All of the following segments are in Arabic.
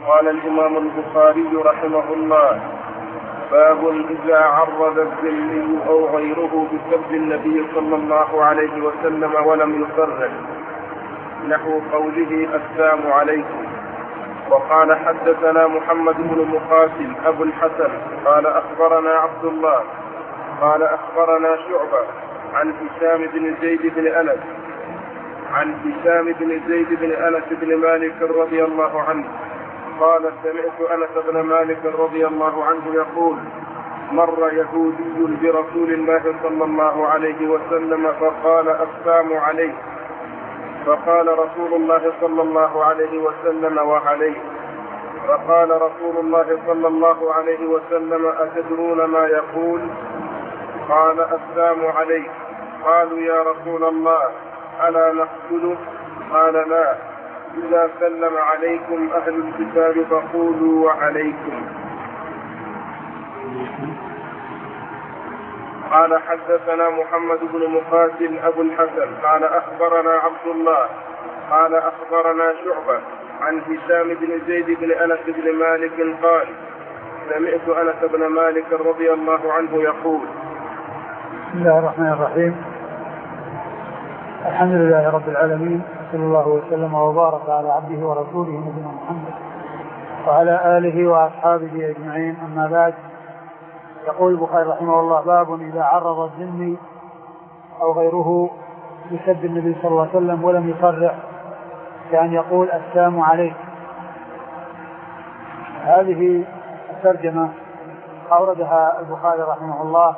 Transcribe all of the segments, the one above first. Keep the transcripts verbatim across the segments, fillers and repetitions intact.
قال الإمام البخاري رحمه الله: باب إذا عرض الذمي أو غيره بسب النبي صلى الله عليه وسلم ولم يصرح، نحو قوله السلام عليكم. وقال حدثنا محمد بن مقاتل أبو الحسن قال أخبرنا عبد الله قال أخبرنا شعبة عن هشام بن زيد بن أنس عن هشام بن زيد بن أنس بن مالك رضي الله عنه قال: سمعت أنس بن مالك رضي الله عنه يقول: مر يهودي برسول الله صلى الله عليه وسلم فقال: السلام عليك. فقال رسول الله صلى الله عليه وسلم: وعليك. فقال رسول الله صلى الله عليه وسلم: أتدرون ما يقول؟ قال: السلام عليك. قالوا: يا رسول الله ألا نقتله؟ قال: لا، إذا سلم عليكم أهل الكتاب فقولوا وعليكم. قال حدثنا محمد بن مقاتل أبو الحسن قال أخبرنا عبد الله قال أخبرنا شعبة عن هشام بن زيد بن أنس بن مالك قال: سمعت أنس بن مالك رضي الله عنه يقول: بسم الله الرحمن الرحيم. الحمد لله رب العالمين، صلى الله وسلم وبارك على عبده ورسوله نبينا محمد وعلى آله وأصحابه أجمعين، أما بعد. يقول البخاري رحمه الله: باب إذا عرض الذمي أو غيره بسب النبي صلى الله عليه وسلم ولم يصرح، كأن يقول السلام عليك. هذه الترجمة أوردها البخاري رحمه الله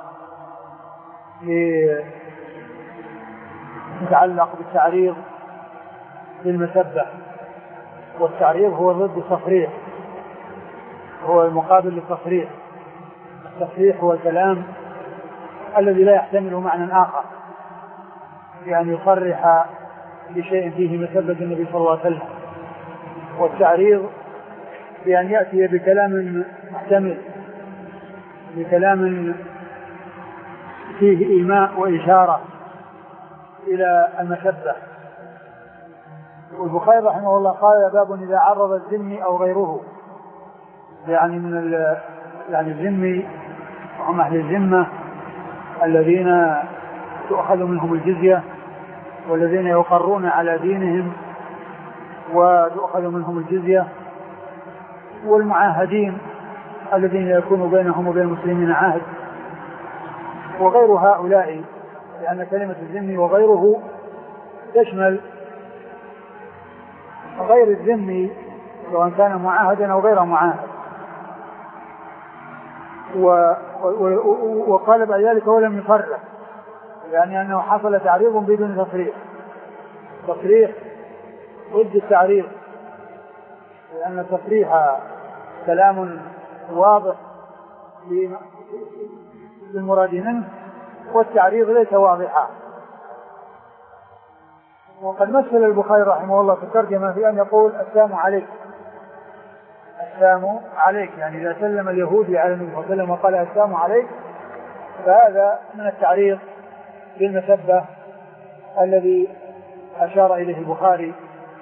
يتعلق بالتعريض للمسبة، والتعريض هو ضد التصريح، هو المقابل للتصريح. التصريح هو الكلام الذي لا يحتمل معنى آخر، بأن يصرح بشيء فيه مسبة النبي صلى الله عليه وسلم. والتعريض بأن يأتي بكلام محتمل، بكلام فيه إيماء وإشارة إلى المسبة. والبخاري رحمه الله قال: باب إذا عرض الذمي أو غيره، يعني من يعني الذمي هم أهل الذمة الذين تؤخذ منهم الجزية، والذين يقرون على دينهم وتؤخذ منهم الجزية، والمعاهدين الذين يكون بينهم وبين المسلمين عهد، وغير هؤلاء، لأن كلمة الذمي وغيره تشمل غير الذمي سواء كان معاهدا أو غير معاهد. و... و... وقال بعد ذلك: ولم يصرح، يعني أنه حصل تعريض بدون تصريح. تصريح ضد التعريض، لأن التصريح كلام واضح للمراد منه، والتعريض ليس واضحا. وقد مثل البخاري رحمه الله في الترجمة في أن يقول السلام عليك. السلام عليك يعني إذا سلم اليهودي على النبي صلى الله عليه وسلم وقال السلام عليك، فهذا من التعريض بالمسبة الذي أشار إليه البخاري.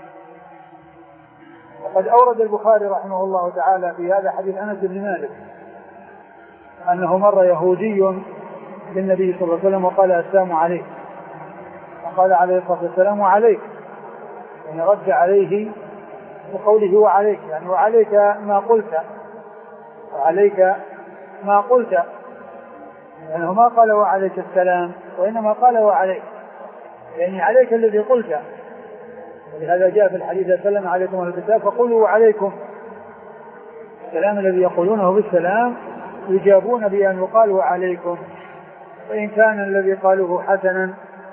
وقد أورد البخاري رحمه الله تعالى في هذا حديث أنس بن مالك أنه مر يهودي بالنبي صلى الله عليه وسلم وقال السلام عليك، وقال عليه الصلاة والسلام عليك، يعني رد عليه بقوله وعليك، يعني وعليك ما قلت، وعليك ما قلت، لأنه ما قال وعليك السلام، وإنما قال وعليك، يعني عليك الذي قلت. ولهذا جاء في الحديث: سلم عليكم أهل الكتاب فقولوا وعليكم. السلام الذي يقولونه بالسلام يجابون بأن يقال وعليكم، وإن كان الذي قالوه حسنا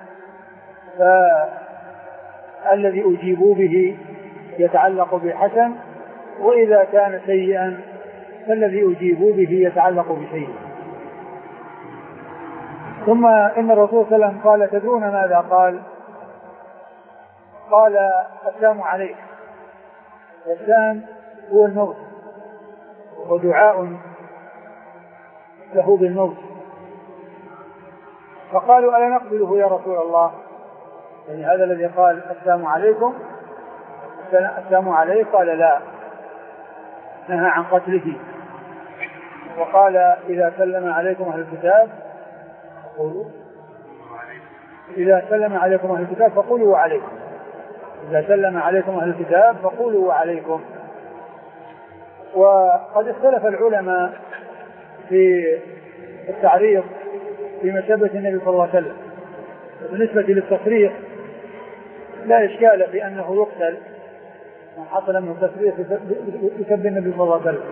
فالذي أجيبوا به يتعلق بالحسن، وإذا كان سيئا فالذي أجيبوا به يتعلق بسيء. ثم إن الرسول صلى الله عليه وسلم قال: تدرون ماذا قال؟ قال: السلام عليك. السلام هو الموت، ودعاء له بالموت. فقالوا: ألا نقبله يا رسول الله؟ يعني هذا الذي قال السلام عليكم السلام عليك، قال: لا، نهى عن قتله، وقال إذا سلم عليكم أهل الكتاب فقولوا إذا سلم عليكم أهل الكتاب فقولوا وعليكم إذا سلم عليكم أهل الكتاب فقولوا وعليكم. وقد اختلف العلماء في التعريض في مسبة النبي صلى الله عليه وسلم. بالنسبة للتصريح لا إشكال في أنه يقتل من حصل منه التصريح بسب النبي صلى الله عليه وسلم،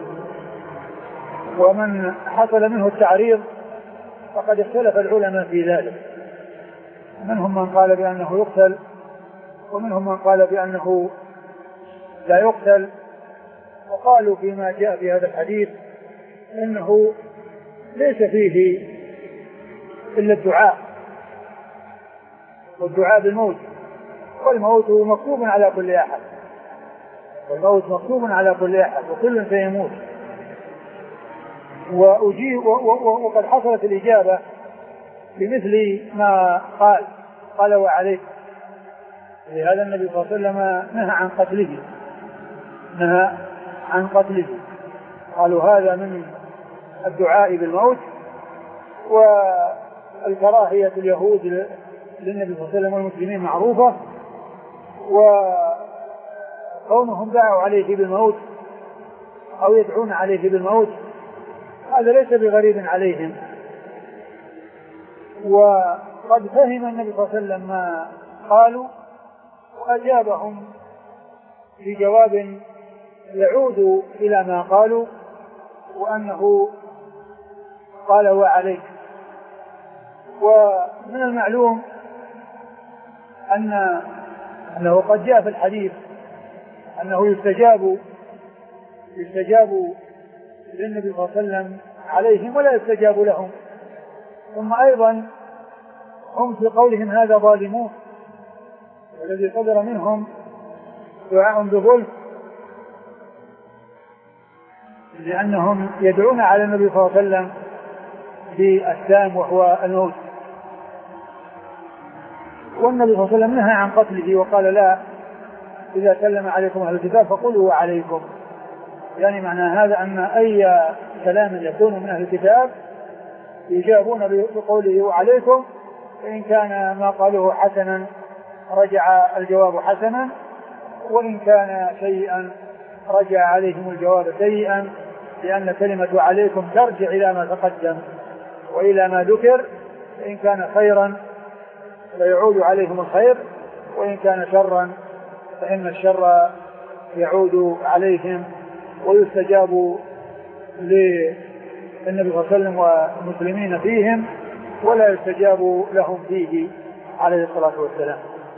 ومن حصل منه التعريض فقد اختلف العلماء في ذلك، منهم من قال بأنه يقتل ومنهم من قال بأنه لا يقتل. وقالوا فيما جاء في هذا الحديث إنه ليس فيه إلا الدعاء والدعاء بالموت، والموت مكتوب على كل أحد والموت مكتوب على كل أحد وكل سيموت. وأجيب وقد حصلت الإجابة بمثل ما قال قال وعليك، لهذا النبي صلى الله عليه وسلم نهى عن قتله نهى عن قتله قالوا هذا من الدعاء بالموت والكراهية اليهود للنبي صلى الله عليه وسلم والمسلمين معروفة، وكونهم دعوا عليه بالموت أو يدعون عليه بالموت هذا ليس بغريب عليهم. وقد فهم النبي صلى الله عليه وسلم ما قالوا وأجابهم في جواب يعود إلى ما قالوا، وأنه قال وعليك. ومن المعلوم أن أنه قد جاء في الحديث أنه يستجاب يستجاب للنبي صلى الله عليه وسلم عليهم ولا يستجاب لهم، ثم أيضا هم في قولهم هذا ظالمون، والذي صدر منهم دعاء بظلم، لأنهم يدعون على النبي صلى الله عليه وسلم بالسام وهو الموت. والنبي صلى الله عليه وسلم نهى عن قتله وقال لا، إذا سلم عليكم أهل الكتاب فقولوا وعليكم، يعني معنى هذا أن أي كلام يكون من أهل الكتاب يجابون بقوله وعليكم، فإن كان ما قالوه حسنا رجع الجواب حسنا، وإن كان سيئا رجع عليهم الجواب سيئا، لأن كلمة عليكم ترجع إلى ما تقدم وإلى ما ذكر، فإن كان خيرا فيعود عليهم الخير، وإن كان شرا فإن الشر يعود عليهم ويستجاب للنبي صلى الله عليه وسلم والمسلمين فيهم ولا يستجاب لهم فيه عليه الصلاة والسلام.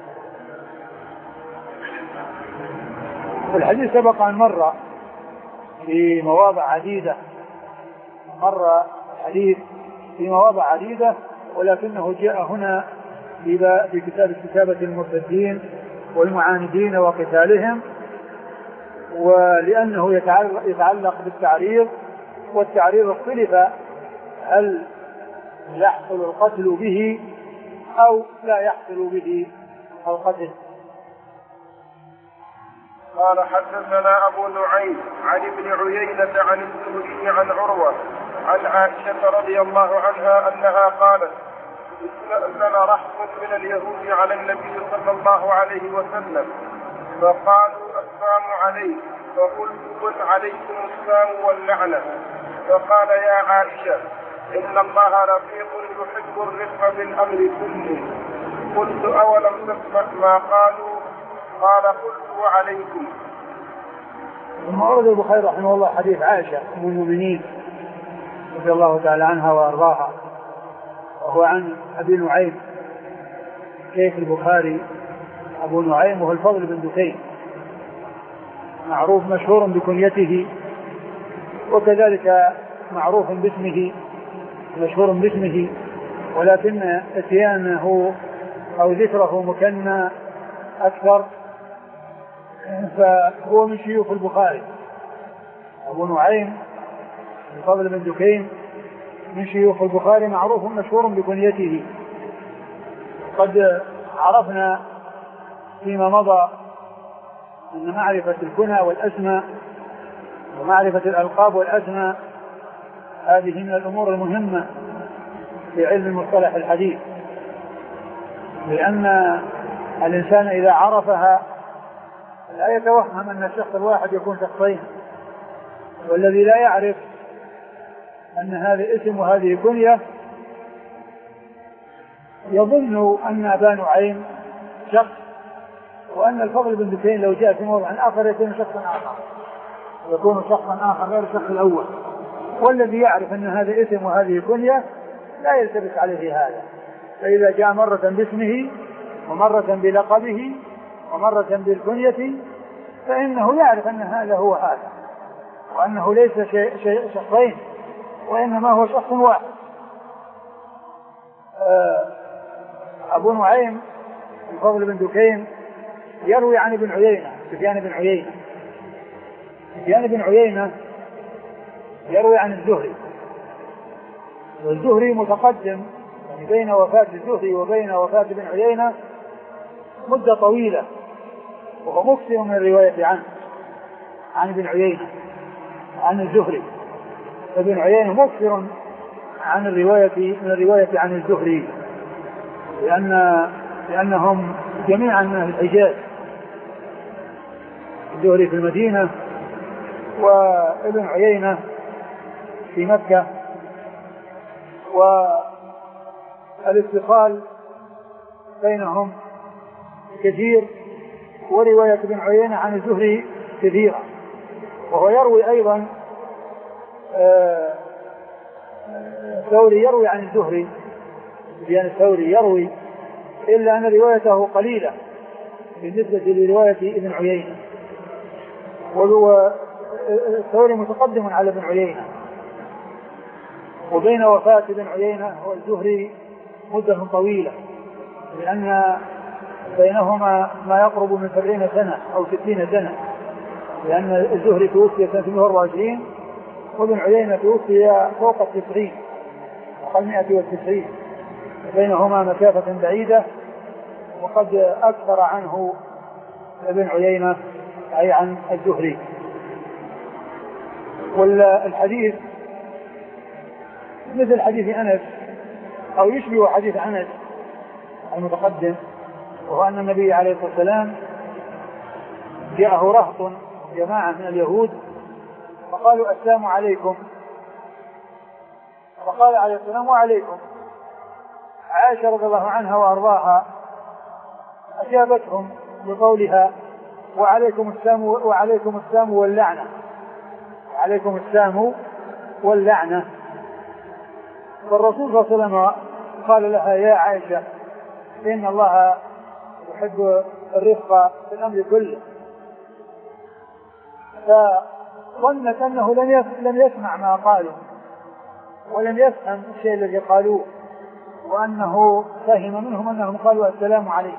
الحديث سبق أن مر في مواضع عديدة مر الحديث في مواضع عديدة ولكنه جاء هنا في كتاب كتابة المرتدين والمعاندين وقتالهم، ولأنه يتعلق بالتعريض، والتعريض اختلف هل يحصل القتل به أو لا يحصل به القتل. قال حدثنا أبو نعيم عن ابن عيينة عن الزهري عن عروة عن عائشة رضي الله عنها أنها قالت استأذن رحم من اليهود على النبي صلى الله عليه وسلم فقالوا السلام عليك، فقلت قل عليكم السلام واللعنة، فقال يا عائشة إن الله رفيق يحب الرفق بالأمر كله. قلت أولم تسمع ما قالوا؟ قال قلت وعليكم. ثم أورد البخاري رحمه الله حديث عائشة أم المؤمنين رضي الله تعالى عنها وأرضاها، وهو عن أبي نعيم شيخ البخاري أبو نعيم وهو الفضل بن دكين، معروف مشهور بكنيته وكذلك معروف باسمه مشهور باسمه، ولكن اتيانه أو ذكره مكنى أكثر، فهو من شيوخ البخاري. أبو نعيم الفضل بن دكين من شيوخ البخاري، معروف مشهور بكنيته. قد عرفنا فيما مضى أن معرفة الكنى والأسماء ومعرفة الألقاب والأسماء هذه من الأمور المهمة في علم مصطلح الحديث، لأن الإنسان إذا عرفها لا يتوهم أن الشخص الواحد يكون شخصين، والذي لا يعرف أن هذا اسم وهذه كنية يظن أن أبا نعيم شخص، وأن الفضل بن دكين لو جاء في موضع آخر يكون شخصا آخر يكون شخصا آخر غير الشخص الأول. والذي يعرف أن هذا اسم وهذه كنية لا يلتبس عليه هذا، فإذا جاء مرة باسمه ومرة بلقبه ومرة بالكنية فإنه يعرف أن هذا هو هذا، وأنه ليس شيء شيء شخصين، وإنما هو شخص واحد. أبو نعيم الفضل بن دكين يروي عن ابن عيينة سفيان بن عيينة سفيان بن عيينة يروي عن الزهري، والزهري متقدم، يعني بين وفاة الزهري وبين وفاة ابن عيينة مدة طويلة، وهو مكثر من الرواية عنه عن ابن عيينة عن الزهري. ابن عيينة مكثر عن الرواية من الرواية عن الزهري، لأن لأنهم جميعا من أهل الحجاز، الزهري في المدينة وابن عيينة في مكة، والاتصال بينهم كثير، ورواية ابن عيينة عن الزهري كثيرة. وهو يروي أيضا الثوري يروي عن الزهري، سفيان الثوري يروي، إلا أن روايته قليلة بالنسبة لرواية ابن عيينة، والثوري متقدم على ابن عيينة، وبين وفاة ابن عيينة والزهري مدة طويلة، لأن بينهما ما يقرب من سبعين سنة أو ستين سنة، لأن الزهري توفي سنة مئة وأربعة وعشرين وابن عيينة توفي فوق التسعين أقل مئة وتسعين، بينهما مسافة بعيدة، وقد أكثر عنه ابن عيينة أي عن الزهري. والحديث مثل حديث أنس أو يشبه حديث أنس المتقدم، وهو أن النبي عليه الصلاة والسلام جاءه رهط جماعة من اليهود فقالوا السلام عليكم، فقال عليه السلام وعليكم. عائشة رضي الله عنها وأرضاها أجابتهم بقولها وعليكم السلام وعليكم السلام واللعنة، عليكم السلام واللعنة. فالرسول صلى الله عليه وسلم قال لها يا عائشة إن الله يحب الرفق في الأمر كله، فظنت أنه لم يسمع ما قالوا ولم يفهم الشيء الذي قالوه، وأنه فهم منهم أنهم قالوا السلام عليكم،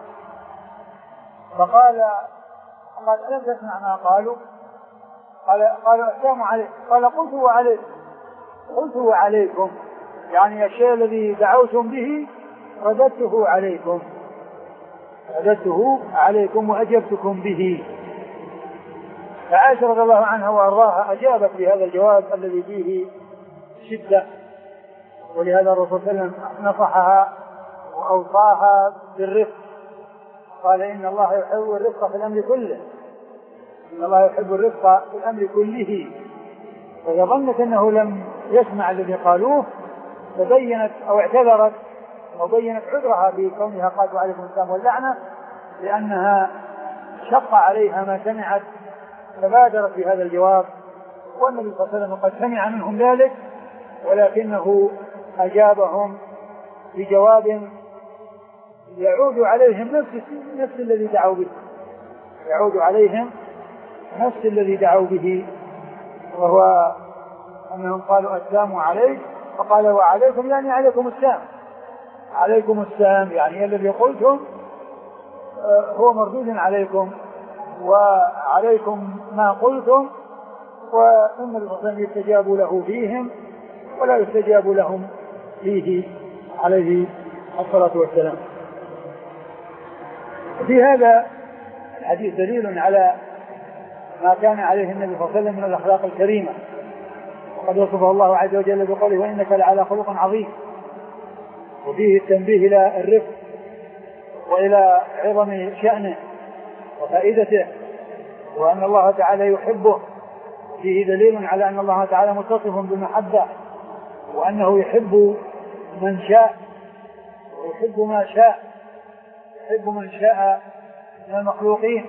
فقال قال ألم تسمع ما قالوا؟ قال قالوا السلام عليكم، قال قلت وعليكم قلت وعليكم، يعني الشيء الذي دعوتم به رددته عليكم رددته عليكم وأجبتكم به. فعائشة رضي الله عنها وأرضاها أجابت بهذا الجواب الذي فيه شدة، ولهذا الرسول صلى الله عليه وسلم نصحها وأوصاها بالرفق، قال إن الله يحب الرفق في الأمر كله، إن الله يحب الرفق في الأمر كله. فظنت أنه لم يسمع الذي قالوه، فبينت أو اعتذرت أو بينت عذرها بكونها قالوا عليكم السلام واللعنة، لأنها شق عليها ما سمعت، فبادرت بهذا الجواب، والنبي صلى الله عليه وسلم قد سمع منهم ذلك، ولكنه أجابهم بجواب يعود عليهم نفس نفس الذي دعوا به يعود عليهم نفس الذي دعوا به وهو أنهم قالوا السلام عليك، فقال وعليكم يعني عليكم السلام، عليكم السلام يعني الذي قلتم هو مردود عليكم، وعليكم ما قلتم، وإن الرسول يستجاب له فيهم ولا يستجاب لهم فيه عليه الصلاة والسلام. في هذا الحديث دليل على ما كان عليه النبي صلى الله عليه وسلم من الأخلاق الكريمة، وقد وصفه الله عز وجل بقوله وإنك لعلى خلق عظيم، وفيه التنبيه إلى الرفق وإلى عظم شأنه وفائدته، وأن الله تعالى يحبه، فيه دليل على أن الله تعالى متصف بالمحبة، وأنه يحب من شاء ويحب ما شاء، يحب من شاء من المخلوقين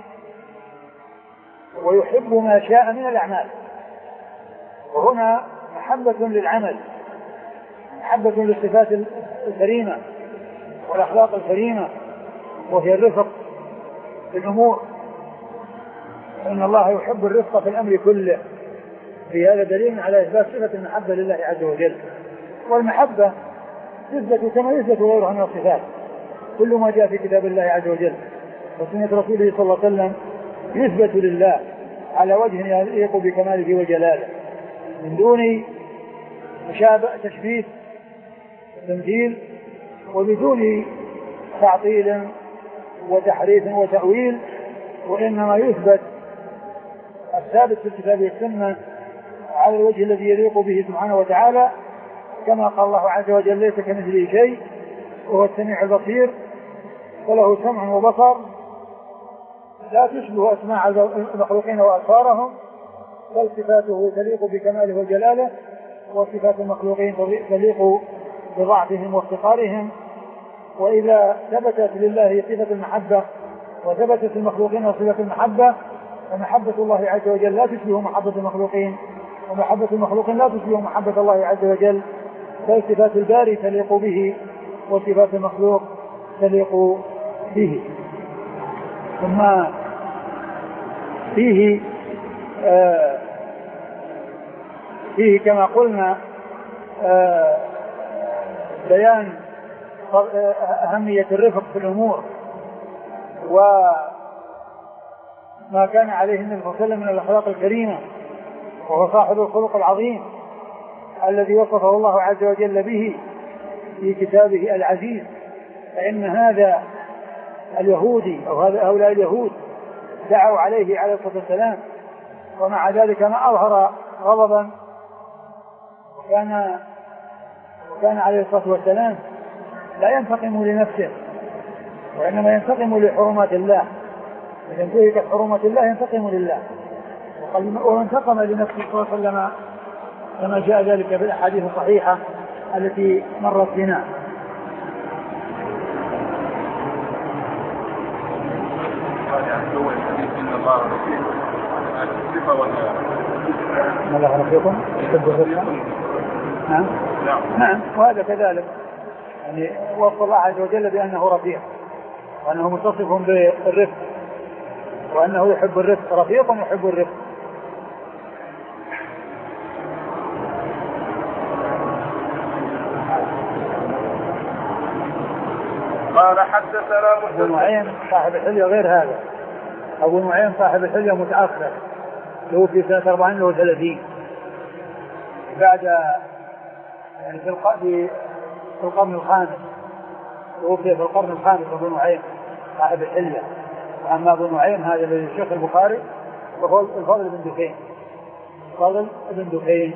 ويحب ما شاء من الأعمال. وهنا محبة للعمل، محبة للصفات الكريمة والأخلاق الكريمة، وهي الرفق في الأمور، إن الله يحب الرفق في الأمر كله. في هذا دليل على إثبات صفة المحبة لله عز وجل. والمحبة تثبت كما يثبت غيرها من الصفات، كل ما جاء في كتاب الله عز وجل وسنة رسوله صلى الله عليه وسلم يثبت لله على وجه يليق بكماله وجلاله، من دون مشابهة تشبيه وتمثيل، وبدون تعطيل وتحريف وتأويل، وإنما يثبت الثابت في الكتاب والسنة على الوجه الذي يليق به سبحانه وتعالى، كما قال الله عز وجل ليس كمثله شيء وهو السميع البصير وله سمع وبصر لا تشبه أسماع المخلوقين وأبصارهم، بل صفاته تليق بكماله وجلاله، وصفات المخلوقين تليق بضعفهم وافتقارهم. وإذا ثبتت لله صفة المحبة وثبتت المخلوقين صفة المحبة، فمحبة الله عز وجل لا تشبه محبة المخلوقين، ومحبة المخلوقين لا تشبه محبة الله عز وجل، بل صفات الباري تليق به وصفات المخلوق تليق به. ثم فيه آه فيه كما قلنا آه بيان أهمية الرفق في الأمور، وما كان عليه النبي صلى الله عليه وسلم من الأخلاق الكريمة، وهو صاحب الخلق العظيم الذي وصفه الله عز وجل به في كتابه العزيز. فإن هذا اليهودي أو هؤلاء اليهود دعوا عليه عليه الصلاة والسلام، ومع ذلك ما أظهر غضبا، وكان وكان عليه الصلاة والسلام لا ينتقم لنفسه، وإنما ينتقم لحرمات الله، إذا انتهكت حرمات الله ينتقم لله، وانتقم لنفسه صلى الله عليه وسلم كما جاء ذلك بالأحاديث الصحيحة التي مرت بنا. ما الله رفيقكم نعم نعم وهذا كذلك، يعني وصف الله عز وجل بأنه رفيق، وأنه متصف بالرفق، وأنه يحب الرفق، رفيق يحب الرفق. قال حدثنا أبو نعيم صاحب الحلية غير هذا، أبو نعيم صاحب الحلية متأخر، له في سنة أربعين وثلاثين بعد يعني في القرن الخامس، توفي في القرن الخامس أبو نعيم صاحب الحلية. أما أبو نعيم هذا الذي الشيخ البخاري وهو الفضل بن دكين، الفضل بن دكين.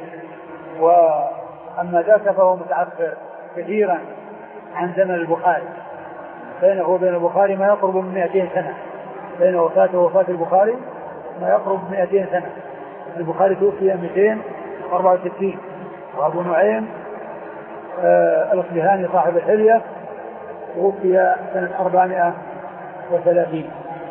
وأما ذاك فهو متأخر كثيرا عن زمن البخاري، بينه وبين البخاري ما يقرب من مئتين سنة، بين وفاته ووفاة البخاري ما يقرب من مئتين سنة. البخاري توفي مئتين وأربعة وستين، وأبو نعيم آه الأصبهاني صاحب الحلية توفي سنة أربعمائة وثلاثين.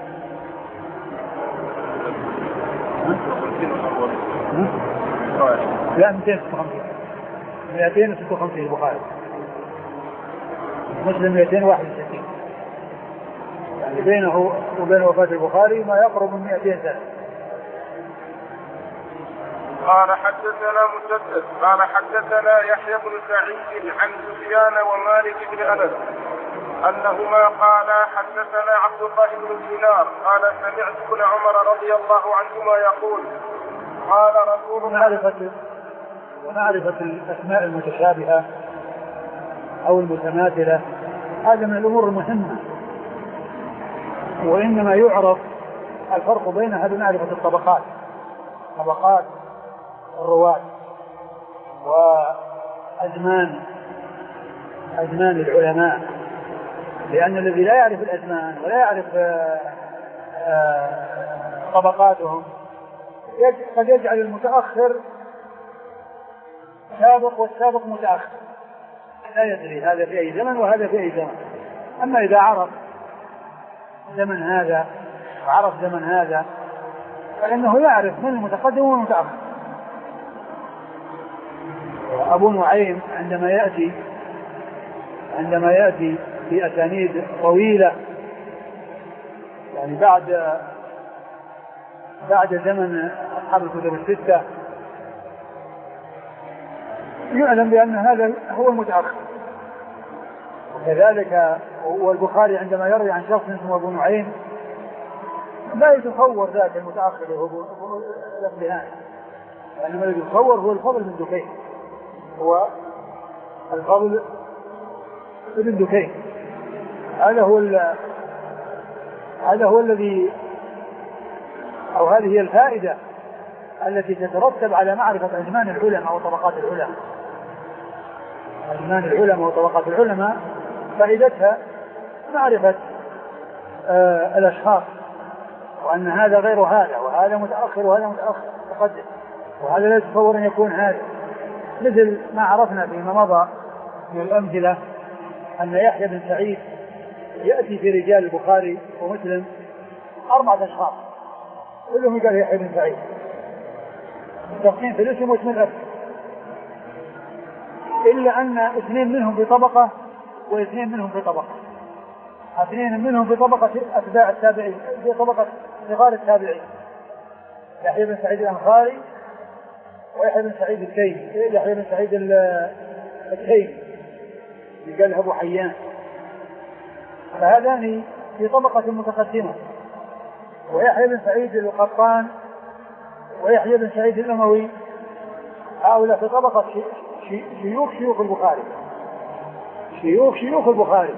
لا مئتين وستة وخمسين، مئتين وستة وخمسين البخاري، مسلم مئتين وواحد وستين، يعني بينه وبين وفاة البخاري ما يقرب من مئتين سنة. قال حدثنا مسدد قال حدثنا يحيى بن سعيد عن سفيان ومالك بن أنس أنهما قالا حدثنا عبد الله بن دينار قال سمعت ابن عمر رضي الله عنهما يقول قال رسول معرفة ومعرفة الأسماء المتشابهة أو المتماثلة هذا من الأمور المهمة، وإنما يعرف الفرق بينها بمعرفة الطبقات، طبقات الرواة وأزمان أزمان العلماء، لأن الذي لا يعرف الأزمان ولا يعرف طبقاتهم قد يجعل المتأخر سابق والسابق متأخر، لا يدري هذا في أي زمن وهذا في أي زمن. أما إذا عرف زمن هذا وعرف زمن هذا فإنه يعرف من المتقدم والمتأخر. أبو نعيم عندما يأتي عندما يأتي في أسانيد طويلة يعني بعد بعد زمن أصحاب الكتب الستة يعلم بأن هذا هو المتأخر. وكذلك والبخاري عندما يروي عن شخص اسمه أبو نعيم لا يتصور ذاك المتأخر هو الأصلهان، وإنما الذي يتصور هو الفضل بن دكين، هو الفضل بن دكين. هذا هو هذا هو الذي أو هذه هي الفائدة التي تترتب على معرفة أزمان العلماء وطبقات العلماء. أزمان العلماء وطبقات العلماء فائدتها معرفة آه الأشخاص، وأن هذا غير هذا، وهذا متأخر وهذا متأخر متقدم، وهذا لا يتصور أن يكون هذا. مثل ما عرفنا فيما مضى من الأمثلة أن يحيى بن سعيد يأتي في رجال البخاري ومسلم أربعة أشخاص كلهم قال يحيى بن سعيد، التقسيم في الاسم واسم الأب، إلا أن اثنين منهم في طبقة واثنين منهم في طبقة، اثنين منهم في طبقة أتباع التابعين، في طبقة صغار التابعين، يحيى بن سعيد الأنصاري ويحيى بن سعيد التيمي، يحيى بن سعيد التيمي اللي قال أبو حيان، فهذان في طبقة متقدمة. ويحيى بن سعيد القطان ويحيى بن سعيد الأموي هؤلاء في طبقة شيوخ شيوخ البخاري، شيوخ شيوخ البخاري.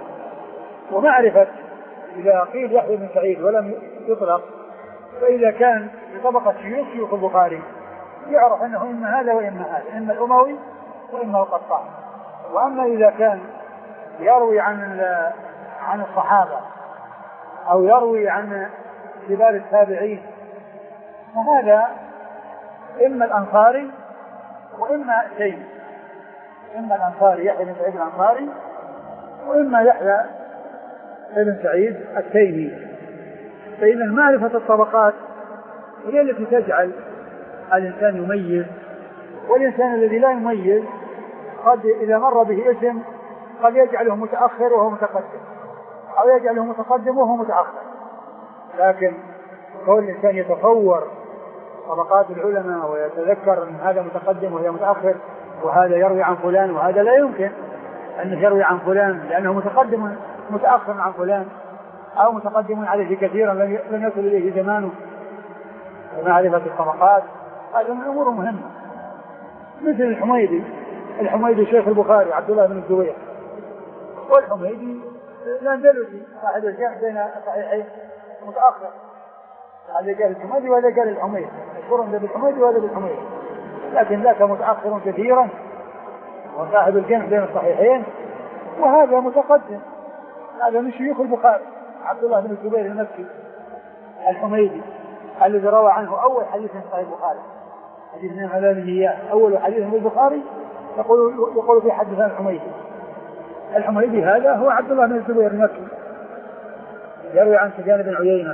ومعرفة إذا قيل يحيى بن سعيد ولم يطلق، فإذا كان في طبقة شيوخ شيوخ البخاري يعرف أنه إما هذا وإما هذا، إما الأموي وإما القطان. وأما إذا كان يروي عن عن الصحابة أو يروي عن كبار التابعين فهذا إما الأنصاري وإما تيمي، إما الأنصاري يحيى بن سعيد الأنصاري وإما يحيى بن سعيد التيمي. فإن معرفة الطبقات هي التي تجعل الإنسان يميز، والإنسان الذي لا يميز قد إذا مر به اسم قد يجعله متأخر وهو متقدم، أو يجعله متقدم وهو متأخر. لكن كون الإنسان يتصور طبقات العلماء ويتذكر أن هذا متقدم وهذا متأخر وهذا يروي عن فلان وهذا لا يمكن أن يروي عن فلان لأنه متقدم متأخر عن فلان أو متقدم عليه كثيرا لم يصل إليه زمانه. ومعرفة الطبقات هذا من الأمور مهمة. مثل الحميدي، الحميدي شيخ البخاري عبد الله بن الزبير، والحميدي الأندلسي صاحب الجامع بين الصحيحين متأخر، هذا قال الحميدي وهذا قال الحميدي، مشهور هذا بالحميدي وهذا بالحميدي، لكن ذاك متأخر كثيرا وصاحب الجامع بين الصحيحين، وهذا متقدم، هذا من شيوخ البخاري عبد الله بن الزبير المكي الحميدي الذي روى عنه أول حديث في صحيح البخاري، حديث من علامه أول حديث في البخاري يقول يقول في حديث الحميدي. الحميدي هذا هو عبد الله بن الزبير المكي يروي عن سفيان بن عيينة.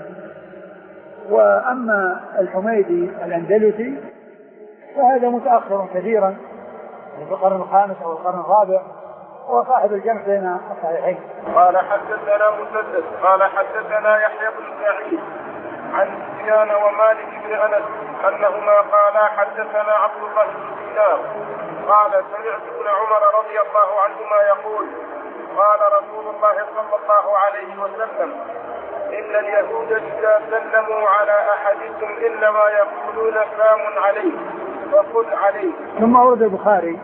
وأما الحميدي الأندلسي فهذا متأخر كثيرا في القرن الخامس أو القرن الرابع، هو صاحب الجمع بين الصحيحين. قال حدثنا مسدد قال حدثنا يحيى بن سعيد عن سفيان ومالك بن أنس أنهما قالا حدثنا عبد الله بن دينار قال سمعت ابن عمر رضي الله عنهما يقول قال رسول الله صلى الله عليه وسلم إن اليهود إذا سلموا على أحدكم إنما يقولون سلام عليه فقل عليه. ثم ورد البخاري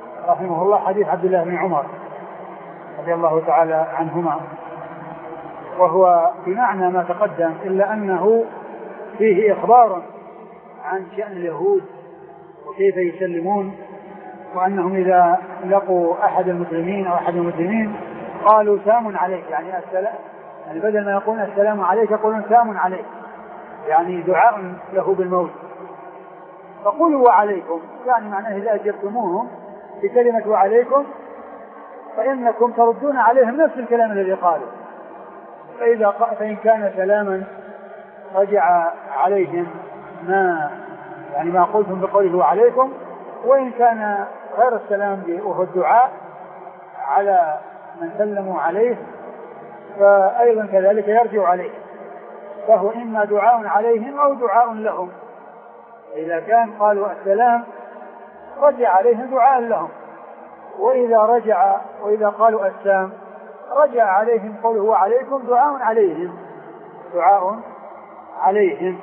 رحمه الله حديث عبد الله بن عمر رضي الله تعالى عنهما وهو بمعنى ما تقدم، إلا أنه فيه إخبار عن شأن اليهود وكيف يسلمون، وأنهم إذا لقوا أحد المسلمين أو أحد المسلمين قالوا سام عليك، يعني السلام، يعني بدل ما يقولون السلام عليك يقولون سام عليك، يعني دعاء له بالموت. فقولوا وعليكم، يعني معناه إذا أجبتموهم بكلمة وعليكم فإنكم تردون عليهم نفس الكلام الذي قالوا. فإذا فإن كان سلاما رجع عليهم ما يعني ما قلتم بقوله وعليكم، وإن كان غير السلام وهو الدعاء على من سلموا عليه فأيضا كذلك يرجع عليه، فهو إما دعاء عليهم أو دعاء لهم. إذا كان قالوا السلام رجع عليهم دعاء لهم، وإذا رجع وإذا قالوا السلام رجع عليهم قوله وعليكم دعاء عليهم دعاء عليهم.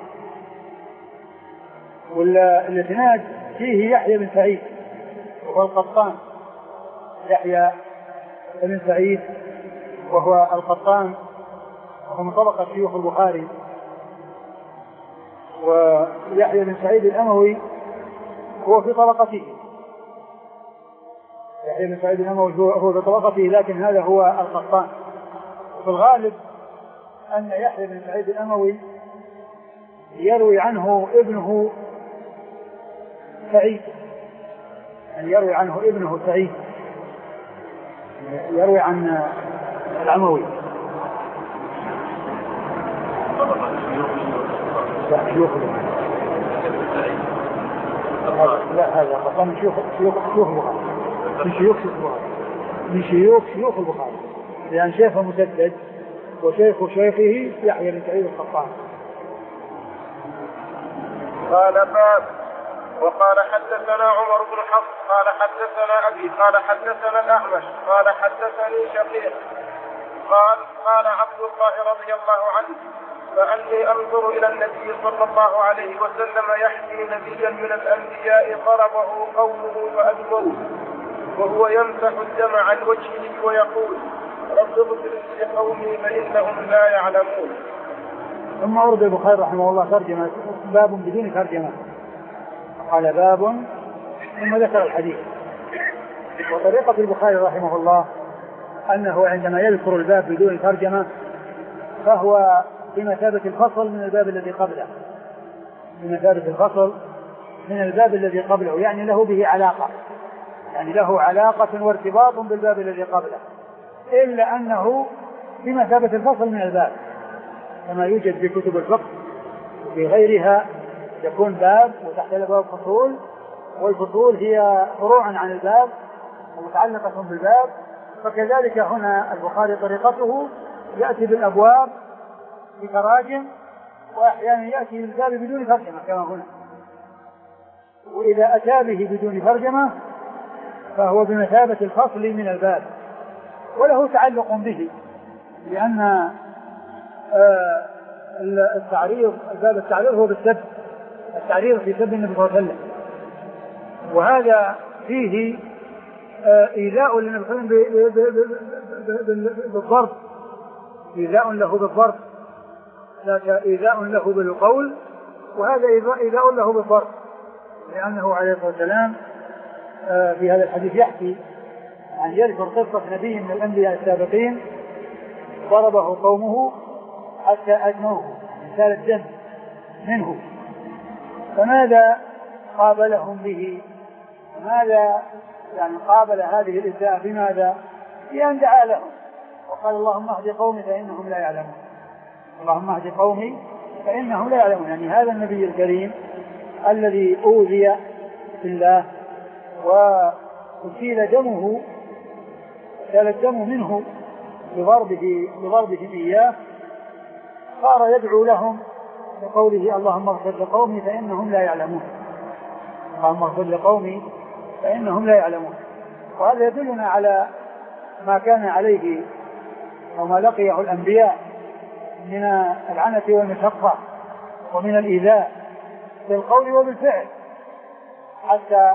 والإسناد فيه يحيى بن سعيد وهو القطان، يحيى بن سعيد وهو القطان وهو من طبقة شيوخ البخاري، ويحيى بن سعيد الأموي هو في طبقته، يحيى بن سعيد الأموي هو في طبقته، لكن هذا هو القطان. وفي الغالب أن يحيى بن سعيد الأموي يروي عنه ابنه سعيد، يعني يروي عنه ابنه سعيد، يروي عن الأموي. لا شيوخ لا هذا قطان من شيوخ شيوخ شيوخ البخاري، من شيوخ البخاري من شيوخ شيوخ البخاري، لأن شيخه مسدد وشيخ شيخه يحيى بن سعيد القطان. قال باب. وقال حدثنا عمر بن حفص قال حدثنا أبي قال حدثنا الأعمش قال حدثني شقيق قال قال عبد الله رضي الله عنه فأني أنظر إلى النبي صلى الله عليه وسلم يحكي نبيا من الأنبياء ضربه قومه فأدموه وهو يمسح الدم عن وجهه ويقول رب اغفر لقومي فإنهم لا يعلمون. ثم أورد البخاري رحمه الله ترجمة باب بدون ترجمة، قال باب ثم ذكر الحديث. وطريقة البخاري رحمه الله أنه عندما يذكر الباب بدون ترجمة فهو بمثابة الفصل من الباب الذي قبله، بمثابة الفصل من الباب الذي قبله، يعني له به علاقة، يعني له علاقة وارتباط بالباب الذي قبله، إلا أنه بمثابة الفصل من الباب، كما يوجد في كتب الفقه وفي غيرها يكون باب وتحت الباب فصول، والفصول هي فروع عن الباب ومتعلقة بالباب. فكذلك هنا البخاري طريقته يأتي بالأبواب بتراجم، وأحيانا يأتي بالباب بدون ترجمة كما هنا. وإذا أتى به بدون ترجمة فهو بمثابة الفصل من الباب وله تعلق به، لأن التعريض الباب التعريض هو بالسب، التعريض في سب النبي صلى الله عليه وسلم، وهذا فيه إيذاء للنبي صلى الله عليه وسلم بالضرب، إيذاء له بالضرب، إيذاء له بالقول، وهذا إيذاء له بالضرب، لأنه عليه الصلاة والسلام في هذا الحديث يحكي عن يذكر قصة نبي من الأنبياء السابقين ضربه قومه حتى أدموه، سال الدم منه، فماذا قابلهم به؟ ماذا يعني قابل هذه الإساءة بماذا؟ بأن دعا لهم وقال اللهم اهد قومي فإنهم لا يعلمون، اللهم اهد قومي فإنهم لا يعلمون. يعني هذا النبي الكريم الذي أوذي في الله وأسيل دمه، سال الدم منه بضربه بضربه إياه، صار يدعو لهم بقوله اللهم اغفر لقومي فإنهم لا يعلمون، اللهم اغفر لقومي فإنهم لا يعلمون. وهذا يدلنا على ما كان عليه أو ما لقيه الأنبياء من العنة والمشقة ومن الإيذاء بالقول وبالفعل، حتى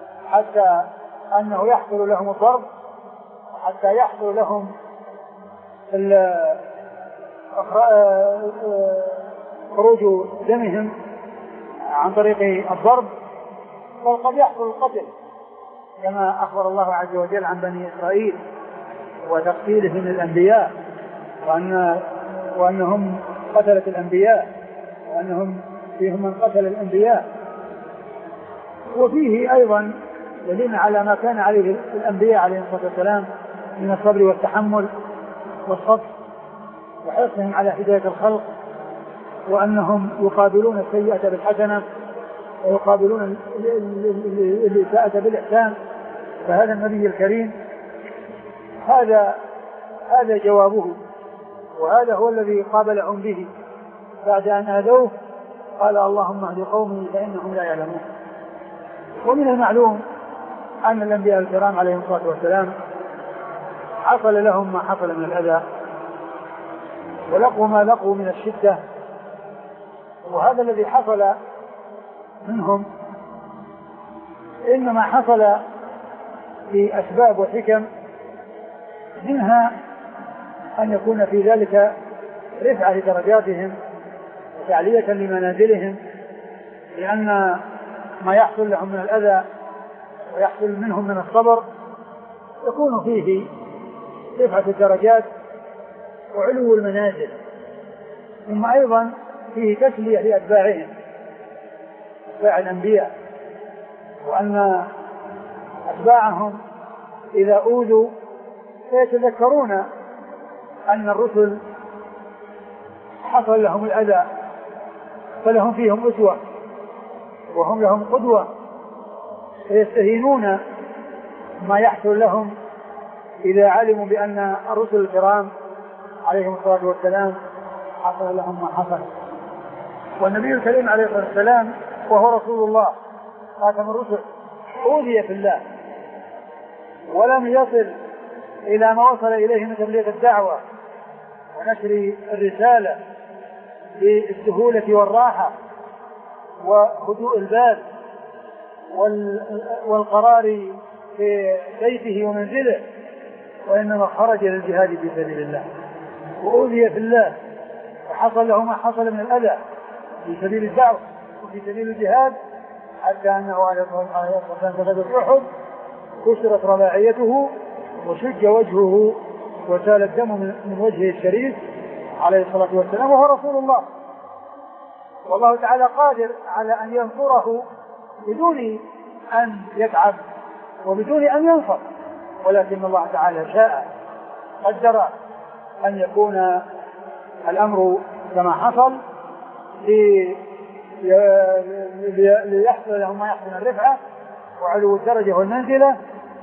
حتى أنه يحصل لهم الضرب، حتى يحصل لهم خروج دمهم عن طريق الضرب، بل قد يحصل القتل كما أخبر الله عز وجل عن بني إسرائيل وتقتيلهم الأنبياء، وأن وأنهم قتلة الأنبياء، وأنهم فيهم من قتل الأنبياء. وفيه أيضا دليل على ما كان عليه الأنبياء عليهم الصلاة والسلام من الصبر والتحمل والصبر وحرصهم على هداية الخلق، وأنهم يقابلون السيئة بالحسنة ويقابلون الإساءة بالإحسان. فهذا النبي الكريم هذا هذا جوابه، وهذا هو الذي قابلهم به بعد أن آذوه. قال اللهم اهد قومي فإنهم لا يعلمون. ومن المعلوم أن الأنبياء الكرام عليهم الصلاة والسلام حصل لهم ما حصل من الأذى ولقوا ما لقوا من الشدة، وهذا الذي حصل منهم إنما حصل بأسباب وحكم، منها أن يكون في ذلك رفعة لدرجاتهم وتعلية لمنازلهم، لأن ما يحصل لهم من الأذى ويحصل منهم من الصبر يكون فيه رفعة الدرجات وعلو المنازل، ثم أيضا فيه تسلية لأتباعهم أتباع الأنبياء، وأن أتباعهم إذا أوذوا فيتذكرون أن الرسل حصل لهم الأذى فلهم فيهم أسوة وهم لهم قدوة، فيستهينون ما يحصل لهم إذا علموا بأن الرسل الكرام عليهم الصلاة والسلام حصل لهم ما حصل. والنبي الكريم عليه الصلاة والسلام وهو رسول الله خاتم الرسل أوذي في الله ولم يصل إلى ما وصل إليه من تبليغ الدعوة ونشر الرسالة بالسهولة والراحة وهدوء البال والقرار في بيته ومنزله، وإنما خرج للجهاد في سبيل الله وأوذي في الله وحصل له ما حصل من الأذى في سبيل الدعوة وفي سبيل الجهاد، حتى أنه عليه الصلاة والسلام في غزوة أحد كسرت رباعيته وشج وجهه وسال الدم من وجهه الشريف عليه الصلاة والسلام وهو رسول الله. والله تعالى قادر على أن ينصره بدون أن يتعب وبدون أن ينصر، ولكن الله تعالى شاء قدر أن يكون الأمر كما حصل ليحصل لهم ما يحصل من الرفعة وعلو الدرجة والمنزلة،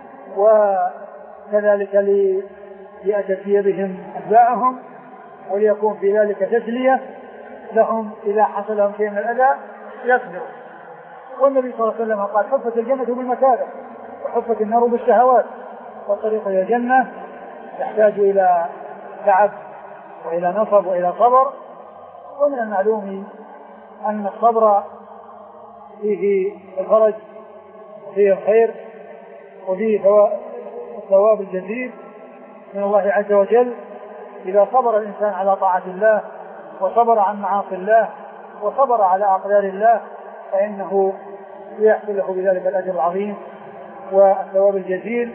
وكذلك ليأتي بهم أتباعهم وليكون في ذلك تسلية لهم إذا حصل لهم شيء من الأذى يصبروا. والنبي صلى الله عليه وسلم قال حفت الجنة بالمكاره وحفت النار بالشهوات، والطريق إلى الجنة يحتاج إلى تعب وإلى نصب وإلى صبر. ومن المعلوم أن الصبر فيه الفرج وفيه الخير وفيه الثواب الجزيل من الله عز وجل إذا صبر الإنسان على طاعة الله وصبر عن معاصي الله وصبر على أقدار الله، فإنه يحصل له بذلك الأجر العظيم والثواب الجزيل.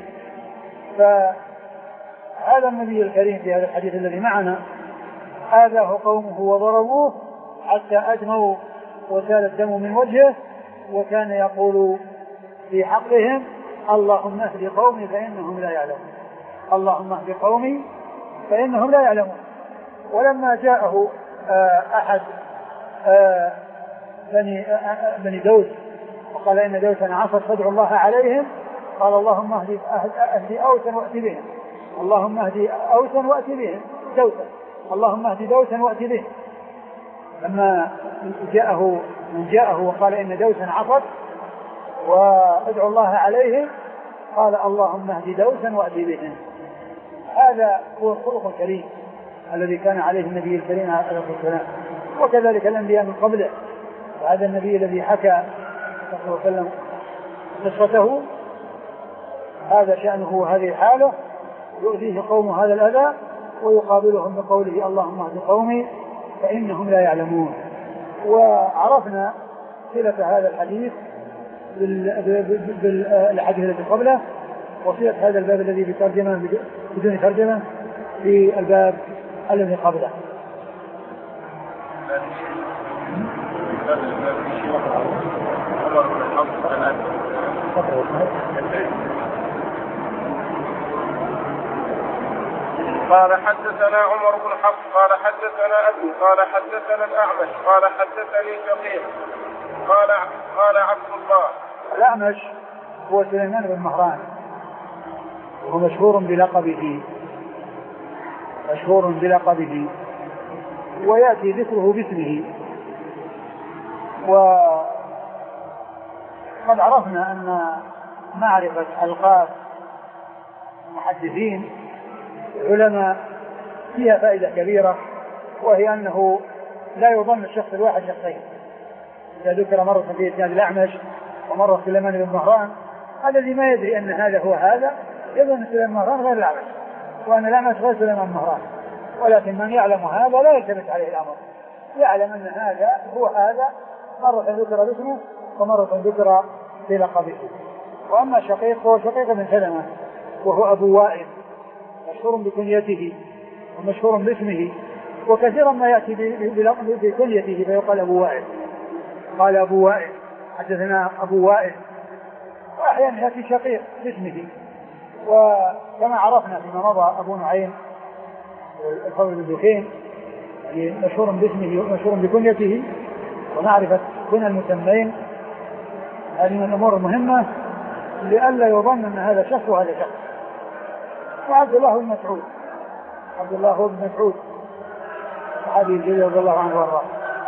فهذا النبي الكريم في هذا الحديث الذي معنا آذاه قومه وضربوه حتى أدموا وسال الدم من وجهه، وكان يقول في حقهم اللهم اهد قومي فإنهم لا يعلمون، اللهم اهد قومي فإنهم لا يعلمون. ولما جاءه أحد بني, بني دوس وقال إن دوسا عصت فادعوا الله عليهم، قال اللهم اهدي أهدي أوسا وأتي بهم، اللهم اهدي أوسا وأتي بهم دوسا، اللهم اهدي دوسا وأتي بهم. لما جاءه من جاءه وقال إن دوسا عصت وادعوا الله عليهم قال اللهم اهدي دوسا وأتي بهم. هذا هو الخلق الكريم الذي كان عليه النبي الكريم عليه الصلاة والسلام، وكذلك الأنبياء من قبله. وهذا النبي الذي حكى صلى الله عليه وسلم قصته هذا شأنه وهذه حاله، يؤذيه قوم هذا الأذى ويقابلهم بقوله اللهم اهد قومي فإنهم لا يعلمون. وعرفنا صلة هذا الحديث بالحديث الذي قبله وصلة هذا الباب الذي بترجمة بدون ترجمة في الباب الذي قبله. قال حدثنا عمر بن حفص قال حدثنا أبي قال حدثنا الأعمش قال حدثني شقيق قال قال عبد الله. الأعمش هو سليمان بن مهران وهو مشهور بلقبه مشهور بلقبه ويأتي ذكره باسمه. وقد عرفنا أن معرفة ألقاب المحدثين علماء فيها فائدة كبيرة، وهي أنه لا يظن الشخص الواحد شخصين. إذا ذكر مرة في إسناد الأعمش ومرة سليمان بن مهران، الذي ما يدري أن هذا هو هذا يظن سليمان بن مهران غير الأعمش وأن الأعمش غير سليمان بن مهران، ولكن من يعلم هذا لا يلتبس عليه الأمر، يعلم أن هذا هو هذا، مرة ذكر باسمه ومرة ذكر بلقبه. وأما شقيق هو شقيق بن سلمة وهو أبو وائل مشهور بكنيته ومشهور باسمه، وكثيرا ما يأتي بكنيته فيقال أبو وائل. قال أبو وائل حدثنا أبو وائل، وأحيانا يأتي شقيق باسمه. وكما عرفنا فيما مضى أبو نعيم الفضل بن دكين مشهور باسمه ومشهور بكنيته، ومعرفة كنى المسمين هذه من الأمور المهمة لئلا يظن أن هذا شخص وهذا شخص. وعبد الله بن مسعود عبد الله بن مسعود صحابي الجليل رضي الله عنه وارضاه.